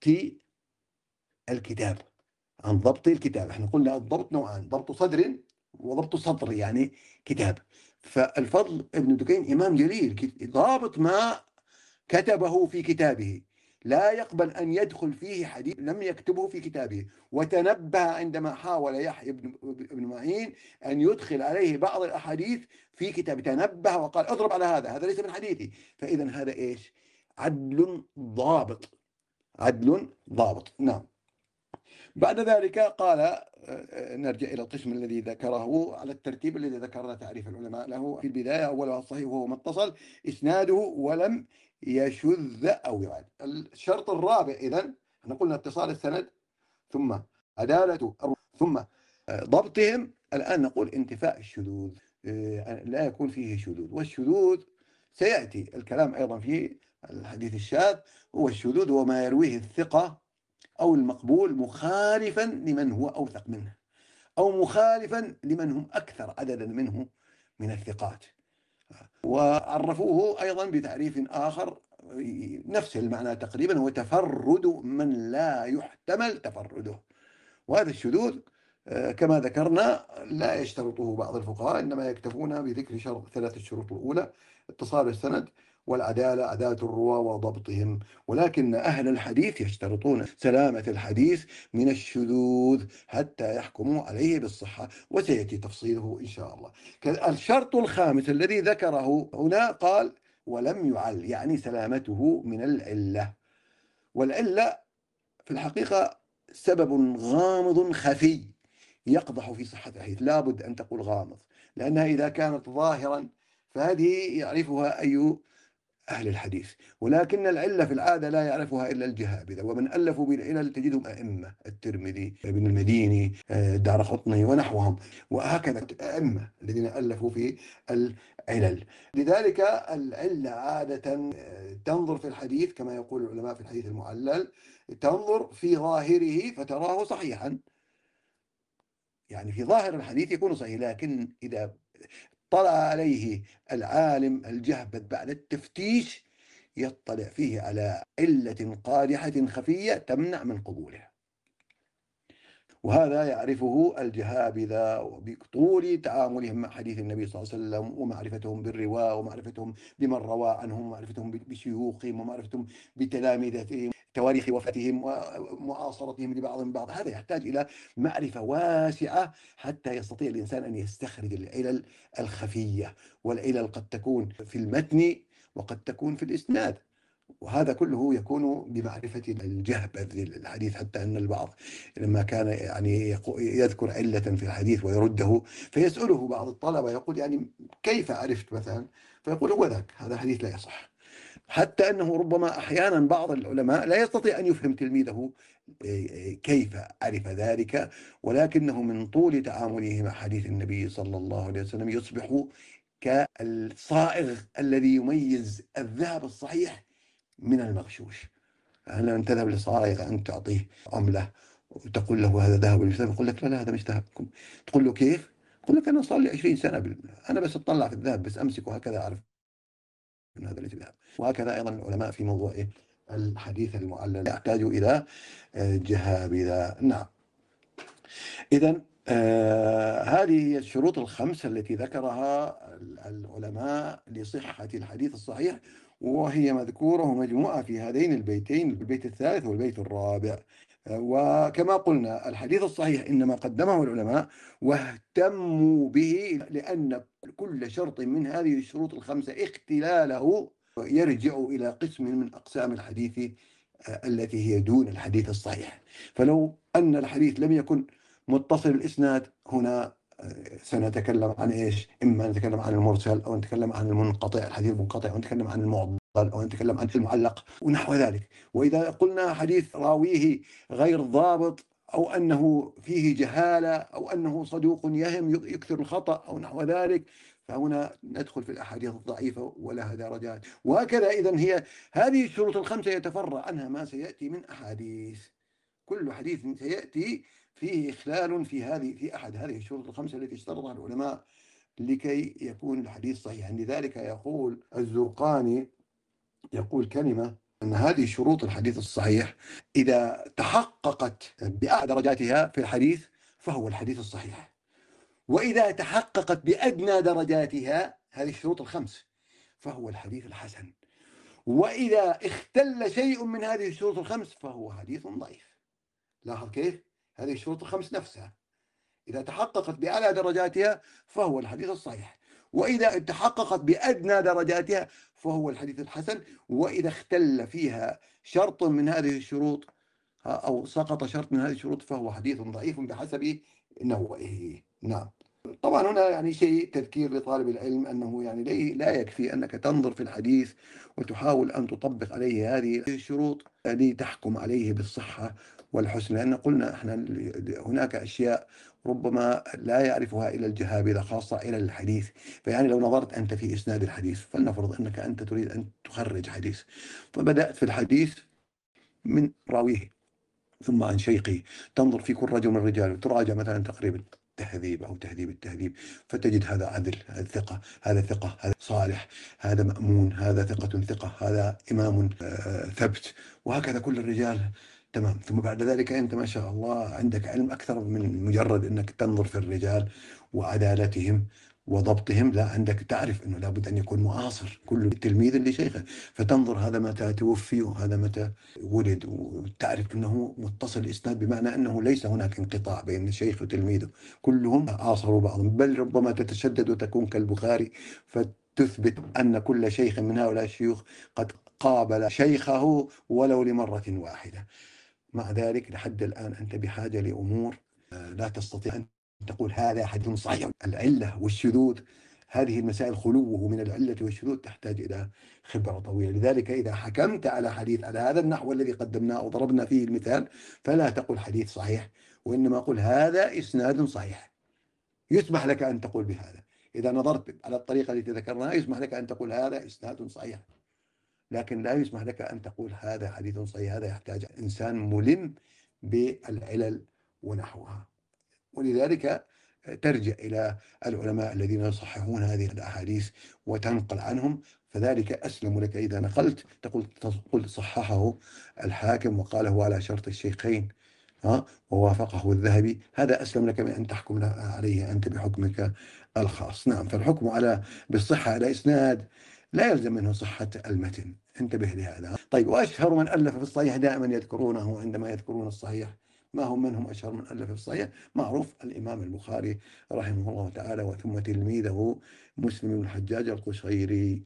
الكتاب، عن ضبط الكتاب. احنا قلنا الضبط نوعان، ضبط صدر وضبط سطر يعني كتاب. فالفضل ابن دكين إمام جليل ضابط ما كتبه في كتابه، لا يقبل أن يدخل فيه حديث لم يكتبه في كتابه. وتنبه عندما حاول يحيى بن معين أن يدخل عليه بعض الأحاديث في كتابه، تنبه وقال اضرب على هذا، هذا ليس من حديثي. فإذا هذا إيش؟ عدل ضابط، عدل ضابط. نعم. بعد ذلك قال نرجع إلى القسم الذي ذكره على الترتيب الذي ذكرنا تعريف العلماء له في البداية. أولها الصحيح وهو ما اتصل إسناده ولم يشذ أو يعد. الشرط الرابع إذن احنا قلنا اتصال السند، ثم عدالة، ثم ضبطهم. الآن نقول انتفاء الشذوذ، لا يكون فيه شذوذ. والشذوذ سيأتي الكلام أيضا في الحديث الشاذ، هو الشذوذ وما يرويه الثقة أو المقبول مخالفا لمن هو أوثق منه، أو مخالفا لمن هم أكثر عددا منه من الثقات. وعرفوه أيضا بتعريف آخر نفس المعنى تقريبا، هو تفرد من لا يحتمل تفرده. وهذا الشذوذ كما ذكرنا لا يشترطه بعض الفقهاء، إنما يكتفون بذكر ثلاثة الشروط الأولى: اتصال السند، والعدالة، عدالة الرواة وضبطهم. ولكن أهل الحديث يشترطون سلامة الحديث من الشذوذ حتى يحكموا عليه بالصحة، وسيأتي تفصيله إن شاء الله. الشرط الخامس الذي ذكره هنا قال ولم يعل، يعني سلامته من العلة. والعلة في الحقيقة سبب غامض خفي يقضح في صحة الحديث، لابد أن تقول غامض، لأنها إذا كانت ظاهرا فهذه يعرفها أي أهل الحديث، ولكن العلة في العادة لا يعرفها إلا الجهابذة، ومن ألفوا بالعلل تجدهم أئمة: الترمذي، ابن المديني، الدارقطني ونحوهم، وهكذا الأئمة الذين ألفوا في العلل. لذلك العلة عادة تنظر في الحديث كما يقول العلماء في الحديث المعلل، تنظر في ظاهره فتراه صحيحا، يعني في ظاهر الحديث يكون صحيح، لكن إذا طلع عليه العالم الجهبذ بعد التفتيش يطلع فيه على علة قادحة خفية تمنع من قبوله. وهذا يعرفه الجهابذة بطول تعاملهم مع حديث النبي صلى الله عليه وسلم، ومعرفتهم بالرواة، ومعرفتهم بمن روى عنهم، ومعرفتهم بشيوخهم، ومعرفتهم بتلامذتهم، تواريخ وفاتهم، ومعاصرتهم لبعضهم بعض. هذا يحتاج إلى معرفة واسعة حتى يستطيع الإنسان أن يستخرج العلل الخفية. والعلل قد تكون في المتن وقد تكون في الإسناد، وهذا كله يكون بمعرفة الجهبذ للحديث، حتى أن البعض لما كان يعني يذكر علة في الحديث ويرده، فيسأله بعض الطلبة يقول يعني كيف عرفت مثلا؟ فيقول هو ذاك، هذا حديث لا يصح. حتى أنه ربما أحيانا بعض العلماء لا يستطيع أن يفهم تلميذه كيف عرف ذلك، ولكنه من طول تعامله مع حديث النبي صلى الله عليه وسلم يصبح كالصائغ الذي يميز الذهب الصحيح من المغشوش. يعني لما تذهب لصائغ أنت تعطيه عملة وتقول له هذا ذهب ولا يقول لك لا لا هذا مش ذهب. تقول له كيف؟ يقول لك أنا صار لي 20 سنة أنا بس أطلع في الذهب بس أمسكه هكذا أعرف من هذا الذهب. وهكذا أيضا العلماء في موضوع الحديث المعلل يحتاج إلى جهابذة. نعم. إذا هذه هي الشروط الخمس التي ذكرها العلماء لصحة الحديث الصحيح، وهي مذكورة ومجموعة في هذين البيتين، البيت الثالث والبيت الرابع. وكما قلنا الحديث الصحيح إنما قدمه العلماء واهتموا به لأن كل شرط من هذه الشروط الخمسة اختلاله يرجع إلى قسم من أقسام الحديث التي هي دون الحديث الصحيح. فلو أن الحديث لم يكن متصل الإسناد هنا سنتكلم عن إيش؟ إما نتكلم عن المرسل أو نتكلم عن المنقطع، الحديث المنقطع، أو نتكلم عن المعضل، أو نتكلم عن المعلق ونحو ذلك. وإذا قلنا حديث راويه غير ضابط أو أنه فيه جهالة أو أنه صدوق يهم يكثر الخطأ أو نحو ذلك، فهنا ندخل في الأحاديث الضعيفة ولها درجات. وهكذا إذن هي هذه الشروط الخمسة يتفرع عنها ما سيأتي من أحاديث. كل حديث سيأتي فيه إخلال في أحد هذه الشروط الخمسة التي اشترطها العلماء لكي يكون الحديث صحيحا. لذلك يقول الزرقاني، يقول كلمة أن هذه شروط الحديث الصحيح إذا تحققت بأعلى درجاتها في الحديث فهو الحديث الصحيح، وإذا تحققت بأدنى درجاتها هذه الشروط الخمس فهو الحديث الحسن، وإذا اختل شيء من هذه الشروط الخمس فهو حديث ضعيف. لاحظ كيف؟ هذه الشروط الخمس نفسها إذا تحققت بأعلى درجاتها فهو الحديث الصحيح، وإذا تحققت بأدنى درجاتها فهو الحديث الحسن، وإذا اختل فيها شرط من هذه الشروط أو سقط شرط من هذه الشروط فهو حديث ضعيف بحسب نوعه. نعم. طبعا هنا يعني شيء تذكير لطالب العلم أنه يعني لا يكفي أنك تنظر في الحديث وتحاول أن تطبق عليه هذه الشروط لتحكم عليه بالصحة والحسن، لأن قلنا احنا هناك أشياء ربما لا يعرفها إلا الجهابذة خاصة إلى الحديث. فيعني لو نظرت أنت في إسناد الحديث، فلنفرض أنك أنت تريد أن تخرج حديث، فبدأت في الحديث من راويه ثم عن شيخه، تنظر في كل رجل من الرجال وتراجع مثلا تقريبا التهذيب أو تهذيب التهذيب، فتجد هذا عدل، هذا ثقة، هذا ثقة، هذا صالح، هذا مأمون، هذا ثقة ثقة، هذا إمام ثبت، وهكذا كل الرجال. تمام. ثم بعد ذلك أنت ما شاء الله عندك علم أكثر من مجرد أنك تنظر في الرجال وعدالتهم وضبطهم، لا، عندك تعرف أنه لابد أن يكون معاصر كل تلميذ لشيخه، فتنظر هذا متى توفي وهذا متى ولد، وتعرف أنه متصل الإسناد بمعنى أنه ليس هناك انقطاع بين الشيخ وتلميذه، كلهم عاصروا بعضهم، بل ربما تتشدد وتكون كالبخاري فتثبت أن كل شيخ من هؤلاء الشيوخ قد قابل شيخه ولو لمرة واحدة. مع ذلك لحد الآن أنت بحاجة لأمور لا تستطيع أن تقول هذا حديث صحيح. العلة والشذوذ، هذه المسائل خلوه من العلة والشذوذ تحتاج إلى خبرة طويلة. لذلك إذا حكمت على حديث على هذا النحو الذي قدمناه وضربنا فيه المثال، فلا تقل حديث صحيح، وإنما قل هذا إسناد صحيح. يسمح لك أن تقول بهذا إذا نظرت على الطريقة التي ذكرناها، يسمح لك أن تقول هذا إسناد صحيح، لكن لا يسمح لك أن تقول هذا حديث صحيح. هذا يحتاج إنسان ملم بالعلل ونحوها. ولذلك ترجع إلى العلماء الذين يصححون هذه الأحاديث وتنقل عنهم، فذلك أسلم لك. إذا نقلت تقول صححه الحاكم وقاله على شرط الشيخين ووافقه الذهبي، هذا أسلم لك من أن تحكم عليه أنت بحكمك الخاص. نعم. فالحكم بالصحة على إسناد لا يلزم منه صحة المتن، انتبه لهذا. طيب، وأشهر من ألف في الصحيح دائما يذكرونه عندما يذكرون الصحيح، ما هم من هم أشهر من ألف في الصحيح؟ معروف الإمام البخاري رحمه الله تعالى، وثم تلميذه مسلم بن الحجاج القشيري.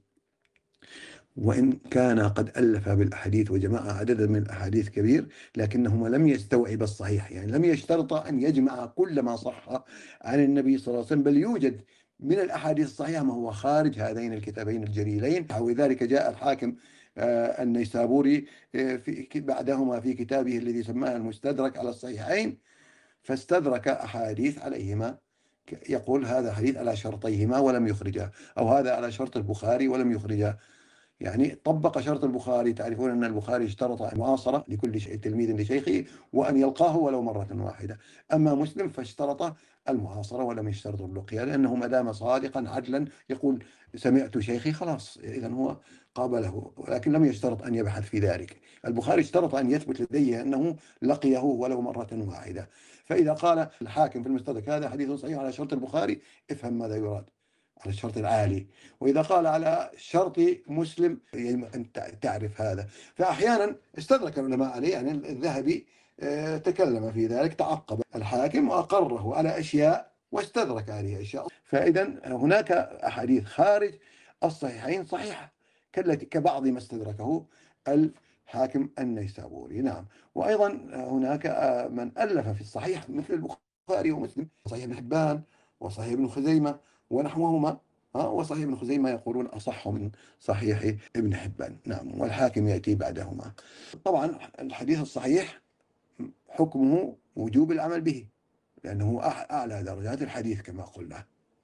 وإن كان قد ألف بالأحاديث وجمع عددا من الأحاديث كبير، لكنهما لم يستوعب الصحيح، يعني لم يشترط أن يجمع كل ما صح عن النبي صلى الله عليه وسلم، بل يوجد من الأحاديث الصحيحة ما هو خارج هذين الكتابين الجليلين. ولذلك جاء الحاكم النيسابوري بعدهما في كتابه الذي سماه المستدرك على الصحيحين، فاستدرك أحاديث عليهما، يقول هذا حديث على شرطيهما ولم يخرجه، أو هذا على شرط البخاري ولم يخرجه. يعني طبق شرط البخاري. تعرفون أن البخاري اشترط المعاصرة لكل تلميذ لشيخه وأن يلقاه ولو مرة واحدة. أما مسلم فاشترط المعاصرة ولم يشترط اللقيا، لأنه ما دام صادقا عدلا يقول سمعت شيخي خلاص، إذا هو قابله، ولكن لم يشترط أن يبحث في ذلك. البخاري اشترط أن يثبت لديه أنه لقيه ولو مرة واحدة. فإذا قال الحاكم في المستدرك هذا حديث صحيح على شرط البخاري، افهم ماذا يراد، على الشرط العالي. وإذا قال على شرط مسلم يجب أن تعرف هذا. فأحيانا استدرك العلماء عليه، يعني الذهبي تكلم في ذلك، تعقب الحاكم وأقره على أشياء واستدرك عليه أشياء. فإذا هناك أحاديث خارج الصحيحين صحيحة كبعض ما استدركه الحاكم النيسابوري. نعم. وأيضا هناك من ألف في الصحيح مثل البخاري ومسلم، صحيح ابن حبان وصحيح ابن خزيمة ونحوهما. وصحيح ابن خزيمة يقولون أصح من صحيح ابن حبان. نعم. والحاكم يأتي بعدهما. طبعا الحديث الصحيح حكمه وجوب العمل به، لأنه أعلى درجات الحديث كما قلنا.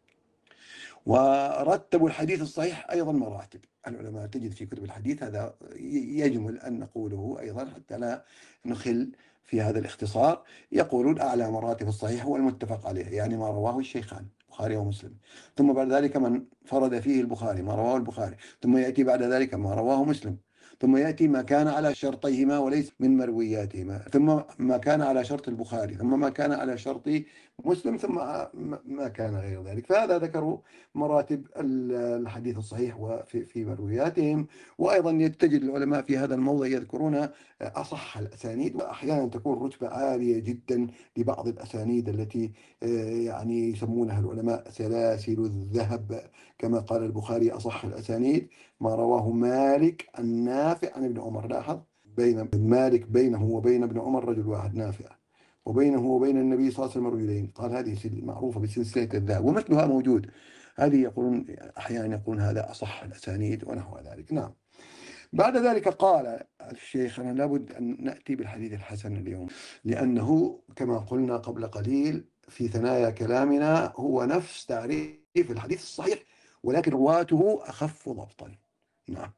ورتبوا الحديث الصحيح أيضا مراتب العلماء، تجد في كتب الحديث، هذا يجمل أن نقوله أيضا حتى لا نخل في هذا الاختصار. يقولون أعلى مراتب الصحيح هو المتفق عليه، يعني ما رواه الشيخان البخاري ومسلم، ثم بعد ذلك من فرد فيه البخاري ما رواه البخاري، ثم يأتي بعد ذلك ما رواه مسلم، ثم يأتي ما كان على شرطيهما وليس من مروياتهما، ثم ما كان على شرط البخاري، ثم ما كان على شرط مسلم، ثم ما كان غير ذلك. فهذا ذكروا مراتب الحديث الصحيح وفي مروياتهم. وأيضا يتجد العلماء في هذا الموضع يذكرون أصح الأسانيد، وأحيانا تكون رتبة عالية جدا لبعض الأسانيد التي يعني يسمونها العلماء سلاسل الذهب، كما قال البخاري أصح الأسانيد ما رواه مالك النافع عن ابن عمر. لاحظ بين مالك بينه وبين ابن عمر رجل واحد نافع، وبينه وبين النبي صلى الله عليه وسلم رجلين، قال هذه معروفة بسلسلة الذهب، ومثلها موجود. هذه يقولون أحيانا يقولون هذا أصح الأسانيد ونحو ذلك. نعم. بعد ذلك قال الشيخ أنا لابد أن نأتي بالحديث الحسن اليوم، لأنه كما قلنا قبل قليل في ثنايا كلامنا هو نفس تعريف الحديث الصحيح، ولكن رواته أخف ضبطا. نعم.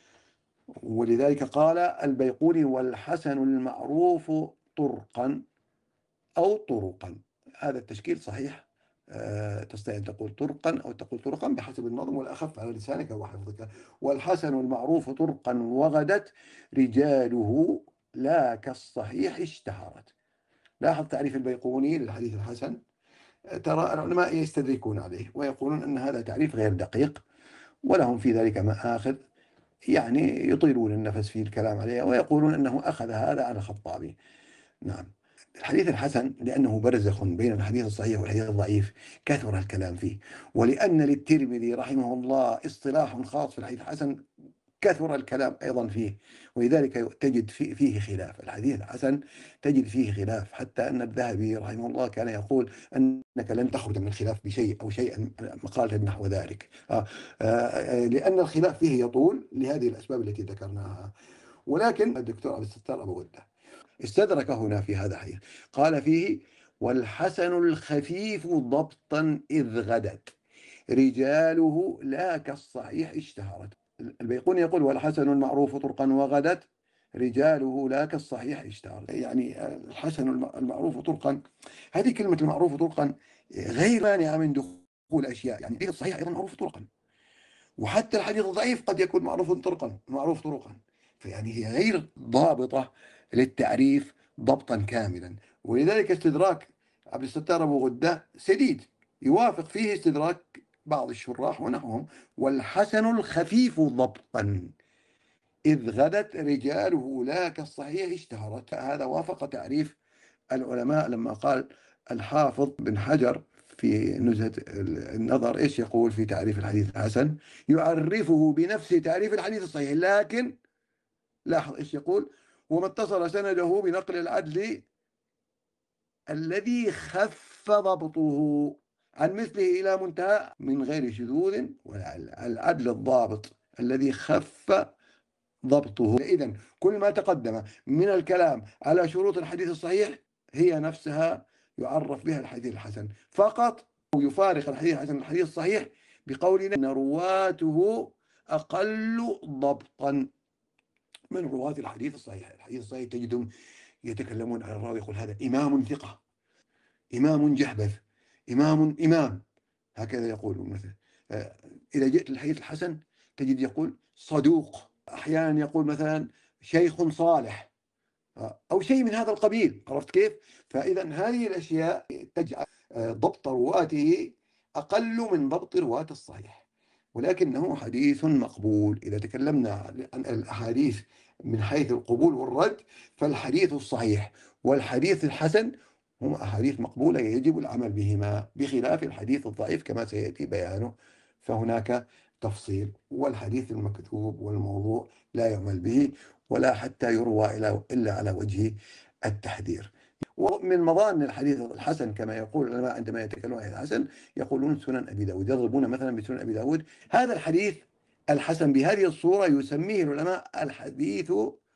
ولذلك قال البيقوني والحسن المعروف طرقا أو طرقا. هذا التشكيل صحيح، تستطيع أن تقول طرقا أو تقول طرقا بحسب النظم والأخف على لسانك وحفظك. والحسن المعروف طرقا وغدت رجاله لا كالصحيح اشتهرت. لاحظ تعريف البيقوني للحديث الحسن، ترى العلماء يستدركون عليه ويقولون أن هذا تعريف غير دقيق، ولهم في ذلك مآخذ، يعني يطيلون النفس في الكلام عليه، ويقولون أنه أخذ هذا عن الخطابي. نعم. الحديث الحسن لأنه برزخ بين الحديث الصحيح والحديث الضعيف كثر الكلام فيه، ولأن للترمذي رحمه الله اصطلاح خاص في الحديث الحسن كثر الكلام أيضا فيه، ولذلك تجد فيه خلاف. الحديث الحسن تجد فيه خلاف، حتى أن الذهبي رحمه الله كان يقول أنك لن تخرج من الخلاف بشيء أو شيئا مقالة نحو ذلك، لأن الخلاف فيه يطول لهذه الأسباب التي ذكرناها. ولكن الدكتور عبد الستار أبو غدة استدرك هنا في هذا الحديث، قال فيه والحسن الخفيف ضبطا إذ غدت رجاله لا كالصحيح اشتهرت. البيقوني يقول والحسن المعروف طرقا وغدت رجاله لا كالصحيح اشتهرت، يعني الحسن المعروف طرقا، هذه كلمة المعروف طرقا غير مانعة من دخول أشياء، يعني الصحيح أيضا معروف طرقا، وحتى الحديث الضعيف قد يكون معروف طرقا، فيعني هي غير ضابطة للتعريف ضبطا كاملا. ولذلك استدراك عبد الستار أبو غدة سديد يوافق فيه استدراك بعض الشراح ونحوهم، والحسن الخفيف ضبطا إذ غدت رجاله لا كالصحيح اشتهرت. هذا وافق تعريف العلماء لما قال الحافظ بن حجر في نزهة النظر إيش يقول في تعريف الحديث الحسن، يعرفه بنفس تعريف الحديث الصحيح، لكن لاحظ إيش يقول وما اتصل سنده بنقل العدل الذي خف ضبطه عن مثله إلى منتهى من غير شذوذ ولا العدل الضابط الذي خف ضبطه. إذن كل ما تقدم من الكلام على شروط الحديث الصحيح هي نفسها يعرف بها الحديث الحسن فقط، أو يفارق الحديث الحسن الحديث الصحيح بقولنا أن رواته أقل ضبطا من رواة الحديث الصحيح. الحديث الصحيح تجدهم يتكلمون عن الراوي يقول هذا إمام ثقة، إمام جهبذ، إمام، هكذا يقولون. مثلا إذا جئت للحديث الحسن تجد يقول صدوق، أحيانا يقول مثلا شيخ صالح، أو شيء من هذا القبيل. عرفت كيف؟ فإذا هذه الأشياء تجعل ضبط رواته أقل من ضبط رواة الصحيح، ولكنه حديث مقبول. إذا تكلمنا عن الأحاديث من حيث القبول والرد، فالحديث الصحيح والحديث الحسن هما أحاديث مقبولة يجب العمل بهما، بخلاف الحديث الضعيف كما سيأتي بيانه، فهناك تفصيل. والحديث المكذوب والموضوع لا يعمل به ولا حتى يروى إلا على وجه التحذير. ومن مظان الحديث الحسن كما يقول العلماء عندما يتكلمون عن الحسن يقولون سنن أبي داود، يضربون مثلا بسنن أبي داود. هذا الحديث الحسن بهذه الصورة يسميه العلماء الحديث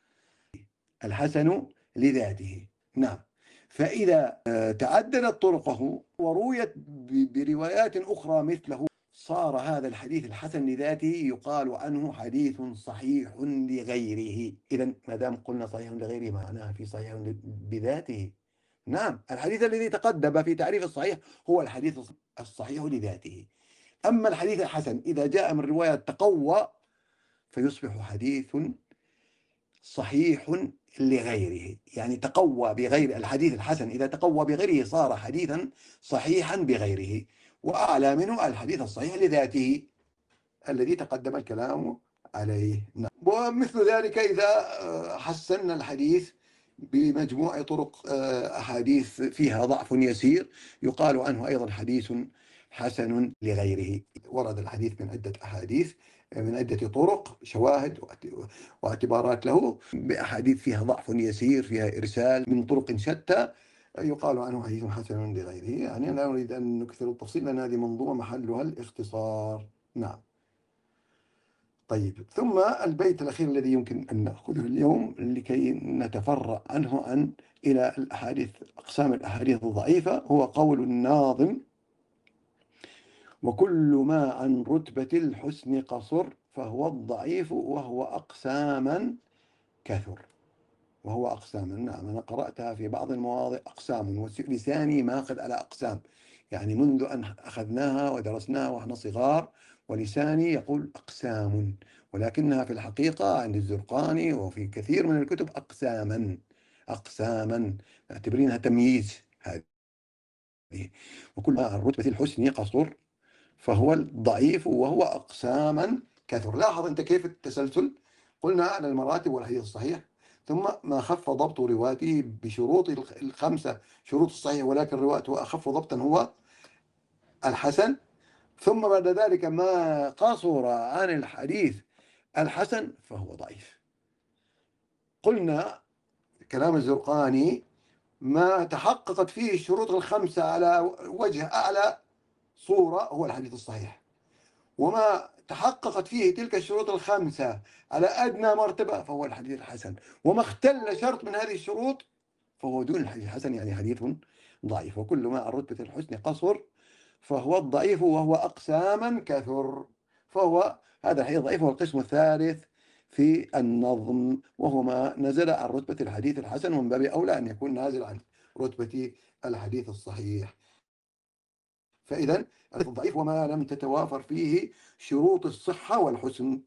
الحسن لذاته. نعم. فإذا تعددت طرقه ورويت بروايات أخرى مثله صار هذا الحديث الحسن لذاته يقال عنه حديث صحيح لغيره. إذا ما دام قلنا صحيح لغيره معناه في صحيح بذاته. نعم، الحديث الذي تقدم في تعريف الصحيح هو الحديث الصحيح لذاته. أما الحديث الحسن إذا جاء من رواية تقوى فيصبح حديث صحيح لغيره، يعني تقوى بغير. الحديث الحسن إذا تقوى بغيره صار حديثا صحيحا بغيره. وأعلى منه الحديث الصحيح لذاته الذي تقدم الكلام عليه. نعم. ومثل ذلك إذا حسنا الحديث بمجموع طرق أحاديث فيها ضعف يسير يقال عنه أيضا حديث حسن لغيره. ورد الحديث من عدة أحاديث من عدة طرق، شواهد واعتبارات له، بأحاديث فيها ضعف يسير، فيها إرسال من طرق شتى، يقال عنه حديث حسن لغيره. يعني لا نريد أن نكثر التفصيل لأن هذه منظومة محلها الاختصار. نعم. طيب، ثم البيت الأخير الذي يمكن أن نأخذه اليوم لكي نتفرع عنه إلى الأحاديث، أقسام الأحاديث الضعيفة، هو قول الناظم: وكل ما عن رتبة الحسن قصر فهو الضعيف وهو أقساما كثر. وهو أقساما، نعم، أنا قرأتها في بعض المواضع أقسام، ولساني ماخذ على أقسام، يعني منذ أن أخذناها ودرسناها وإحنا صغار ولساني يقول أقسام، ولكنها في الحقيقة عند الزرقاني وفي كثير من الكتب أقساما. أقساما اعتبرينها تمييز هذه. وكل ما عن رتبة الحسن قصر فهو الضعيف وهو أقساما كثر. لاحظ أنت كيف التسلسل. قلنا على المراتب والحديث الصحيح، ثم ما خف ضبط رواته بشروط الخمسة شروط الصحيح، ولكن رواته أخف ضبطا هو الحسن. ثم بعد ذلك ما قصر عن الحديث الحسن فهو ضعيف. قلنا كلام الزرقاني: ما تحققت فيه الشروط الخمسة على وجه أعلى صورة هو الحديث الصحيح، وما تحققت فيه تلك الشروط الخمسة على أدنى مرتبة فهو الحديث الحسن، وما اختل شرط من هذه الشروط فهو دون الحديث الحسن، يعني حديث ضعيف. وكل ما عن رتبة الحسن قصر فهو الضعيف وهو أقساما كثر. فهو هذا الحديث ضعيف، هو القسم الثالث في النظم، وهو ما نزل عن رتبة الحديث الحسن، ومن باب أولى أن يكون نازل عن رتبة الحديث الصحيح. فإذا الحديث الضعيف وما لم تتوافر فيه شروط الصحة والحسن،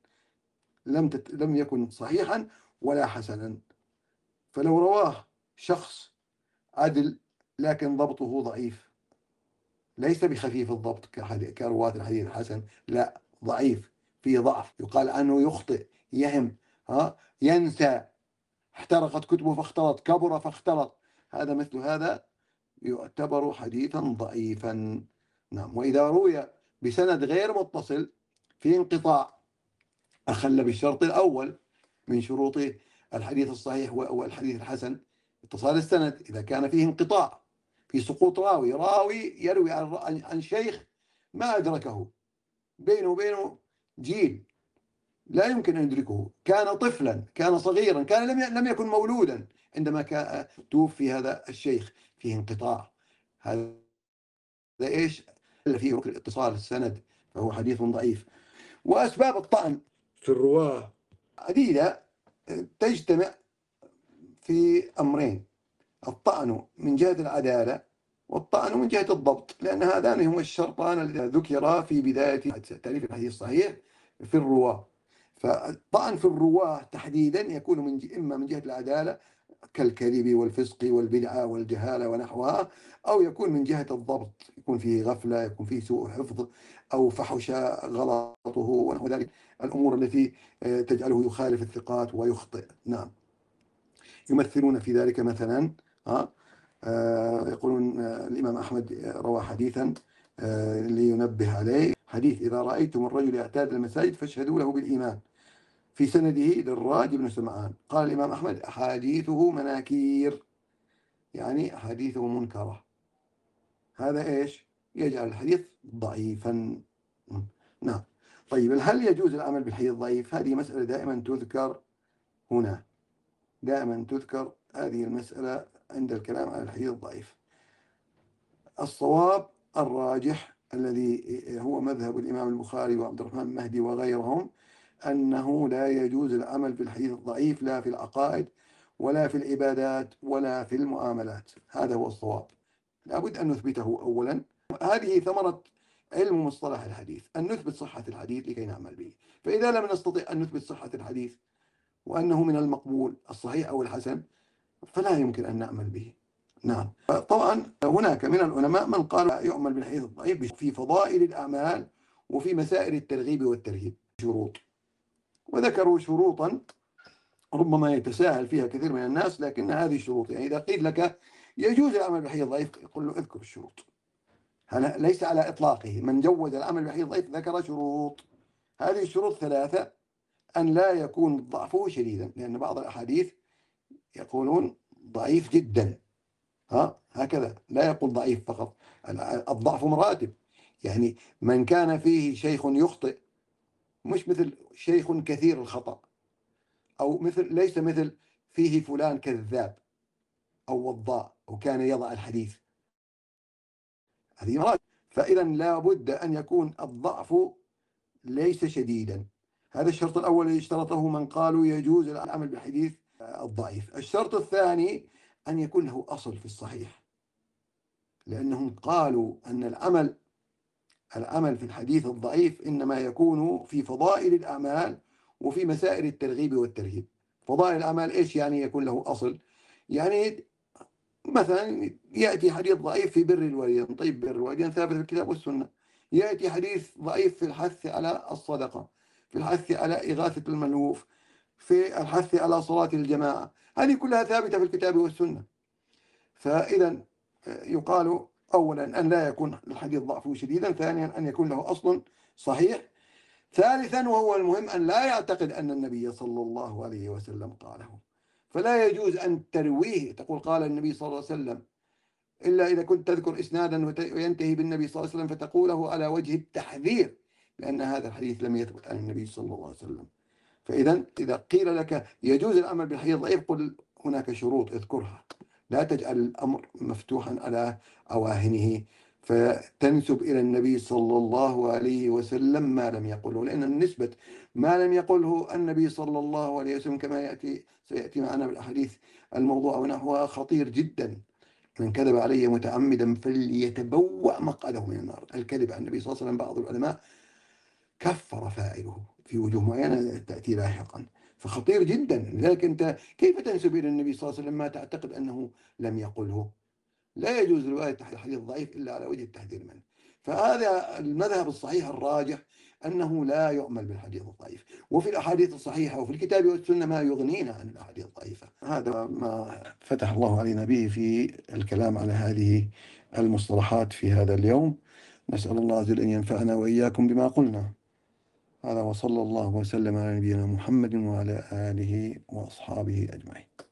لم يكن صحيحا ولا حسنا. فلو رواه شخص عدل لكن ضبطه ضعيف، ليس بخفيف الضبط كرواة الحديث الحسن، لا، ضعيف، فيه ضعف، يقال عنه يخطئ، يهم، ينسى، احترقت كتبه فاختلط، كبر فاختلط، هذا مثل هذا يعتبر حديثا ضعيفا. نعم. وإذا روي بسند غير متصل في انقطاع أخل بالشرط الأول من شروط الحديث الصحيح والحديث الحسن، اتصال السند. إذا كان فيه انقطاع، في سقوط راوي يروي عن شيخ ما أدركه، بينه وبينه جيل لا يمكن أن يدركه، كان طفلا، كان صغيرا، كان لم يكن مولودا عندما توفي هذا الشيخ، فيه انقطاع. هذا إيش؟ فيه ركن الاتصال السند، فهو حديث ضعيف. وأسباب الطعن في الرواة عديدة، تجتمع في أمرين: الطعن من جهة العدالة، والطعن من جهة الضبط، لأن هذان هما الشرطان الذين ذكرا في بداية تعريف الحديث الصحيح في الرواة. فالطعن في الرواة تحديدا يكون إما من جهة العدالة كالكذب والفسق والبدعة والجهالة ونحوها، أو يكون من جهة الضبط، يكون فيه غفلة، يكون فيه سوء حفظ، أو فحش غلطه ونحو ذلك، الأمور التي تجعله يخالف الثقات ويخطئ. نعم. يمثلون في ذلك مثلا يقولون الإمام أحمد روى حديثا لينبه عليه، حديث: إذا رأيتم الرجل يعتاد المساجد فاشهدوا له بالإيمان، في سنده دراج بن سمعان. قال الإمام أحمد: أحاديثه مناكير، يعني أحاديثه منكرة. هذا إيش؟ يجعل الحديث ضعيفا. نعم. طيب، هل يجوز العمل بالحديث الضعيف؟ هذه مسألة دائما تذكر هنا، دائما تذكر هذه المسألة عند الكلام عن الحديث الضعيف. الصواب الراجح الذي هو مذهب الإمام البخاري وعبد الرحمن المهدي وغيرهم، أنه لا يجوز العمل بالحديث الضعيف، لا في العقائد ولا في العبادات ولا في المعاملات. هذا هو الصواب، لابد أن نثبته أولا. هذه ثمرة علم مصطلح الحديث، أن نثبت صحة الحديث لكي نعمل به. فإذا لم نستطع أن نثبت صحة الحديث وأنه من المقبول الصحيح أو الحسن، فلا يمكن أن نعمل به. نعم. طبعا هناك من العلماء من قال يعمل بالحديث الضعيف في فضائل الأعمال وفي مسائل الترغيب والترهيب شروط، وذكروا شروطا ربما يتساهل فيها كثير من الناس، لكن هذه الشروط، يعني إذا قيل لك يجوز العمل بالحديث الضعيف، يقول له اذكر الشروط. ليس على إطلاقه، من جوز العمل بالحديث الضعيف ذكر شروط. هذه الشروط ثلاثة: أن لا يكون ضعفه شديدا، لأن بعض الأحاديث يقولون ضعيف جدا، هكذا، لا يقول ضعيف فقط، الضعف مراتب. يعني من كان فيه شيخ يخطئ، مش مثل شيخ كثير الخطأ، أو ليس مثل فيه فلان كذاب أو وضاع أو كان يضع الحديث، هذه مراتب. فإذا لا بد أن يكون الضعف ليس شديدا. هذا الشرط الأول الذي اشترطه من قالوا يجوز العمل بالحديث الضعيف. الشرط الثاني أن يكون له أصل في الصحيح، لأنهم قالوا أن العمل في الحديث الضعيف إنما يكون في فضائل الأعمال وفي مسائل الترغيب والترهيب. فضائل الأعمال إيش يعني يكون له أصل؟ يعني مثلا يأتي حديث ضعيف في بر الوالدين، طيب بر الوالدين ثابت في الكتاب والسنة. يأتي حديث ضعيف في الحث على الصدقة، في الحث على إغاثة الملهوف، في الحث على صلاة الجماعة، هذه كلها ثابتة في الكتاب والسنة. فإذا يقال أولا أن لا يكون الحديث ضعفه شديدا، ثانيا أن يكون له أصل صحيح، ثالثا وهو المهم أن لا يعتقد أن النبي صلى الله عليه وسلم قاله. فلا يجوز أن ترويه، تقول قال النبي صلى الله عليه وسلم، إلا إذا كنت تذكر إسنادا وينتهي بالنبي صلى الله عليه وسلم فتقوله على وجه التحذير، لأن هذا الحديث لم يثبت عن النبي صلى الله عليه وسلم. فإذا إذا قيل لك يجوز العمل بالحديث الضعيف، قل هناك شروط اذكرها، لا تجعل الأمر مفتوحا على أواهنه فتنسب إلى النبي صلى الله عليه وسلم ما لم يقله، لأن نسبة ما لم يقله النبي صلى الله عليه وسلم كما سيأتي معنا بالأحاديث الموضوع ونحوها خطير جدا. من كذب علي متعمدا فليتبوأ مقعده من النار. الكذب عن النبي صلى الله عليه وسلم بعض العلماء كفر فاعله في وجوه معينة تأتي لاحقا، فخطير جدا. لذلك أنت كيف تنسب إلى النبي صلى الله عليه وسلم ما تعتقد أنه لم يقله؟ لا يجوز رواية الحديث الضعيف إلا على وجه التحذير منه. فهذا المذهب الصحيح الراجح، أنه لا يؤمل بالحديث الضعيف، وفي الأحاديث الصحيحة وفي الكتاب والسنة ما يغنينا عن الأحاديث الضعيفة. هذا ما فتح الله علينا به في الكلام على هذه المصطلحات في هذا اليوم. نسأل الله عز وجل أن ينفعنا وإياكم بما قلنا. هذا وصلى الله وسلم على نبينا محمد وعلى آله وأصحابه أجمعين.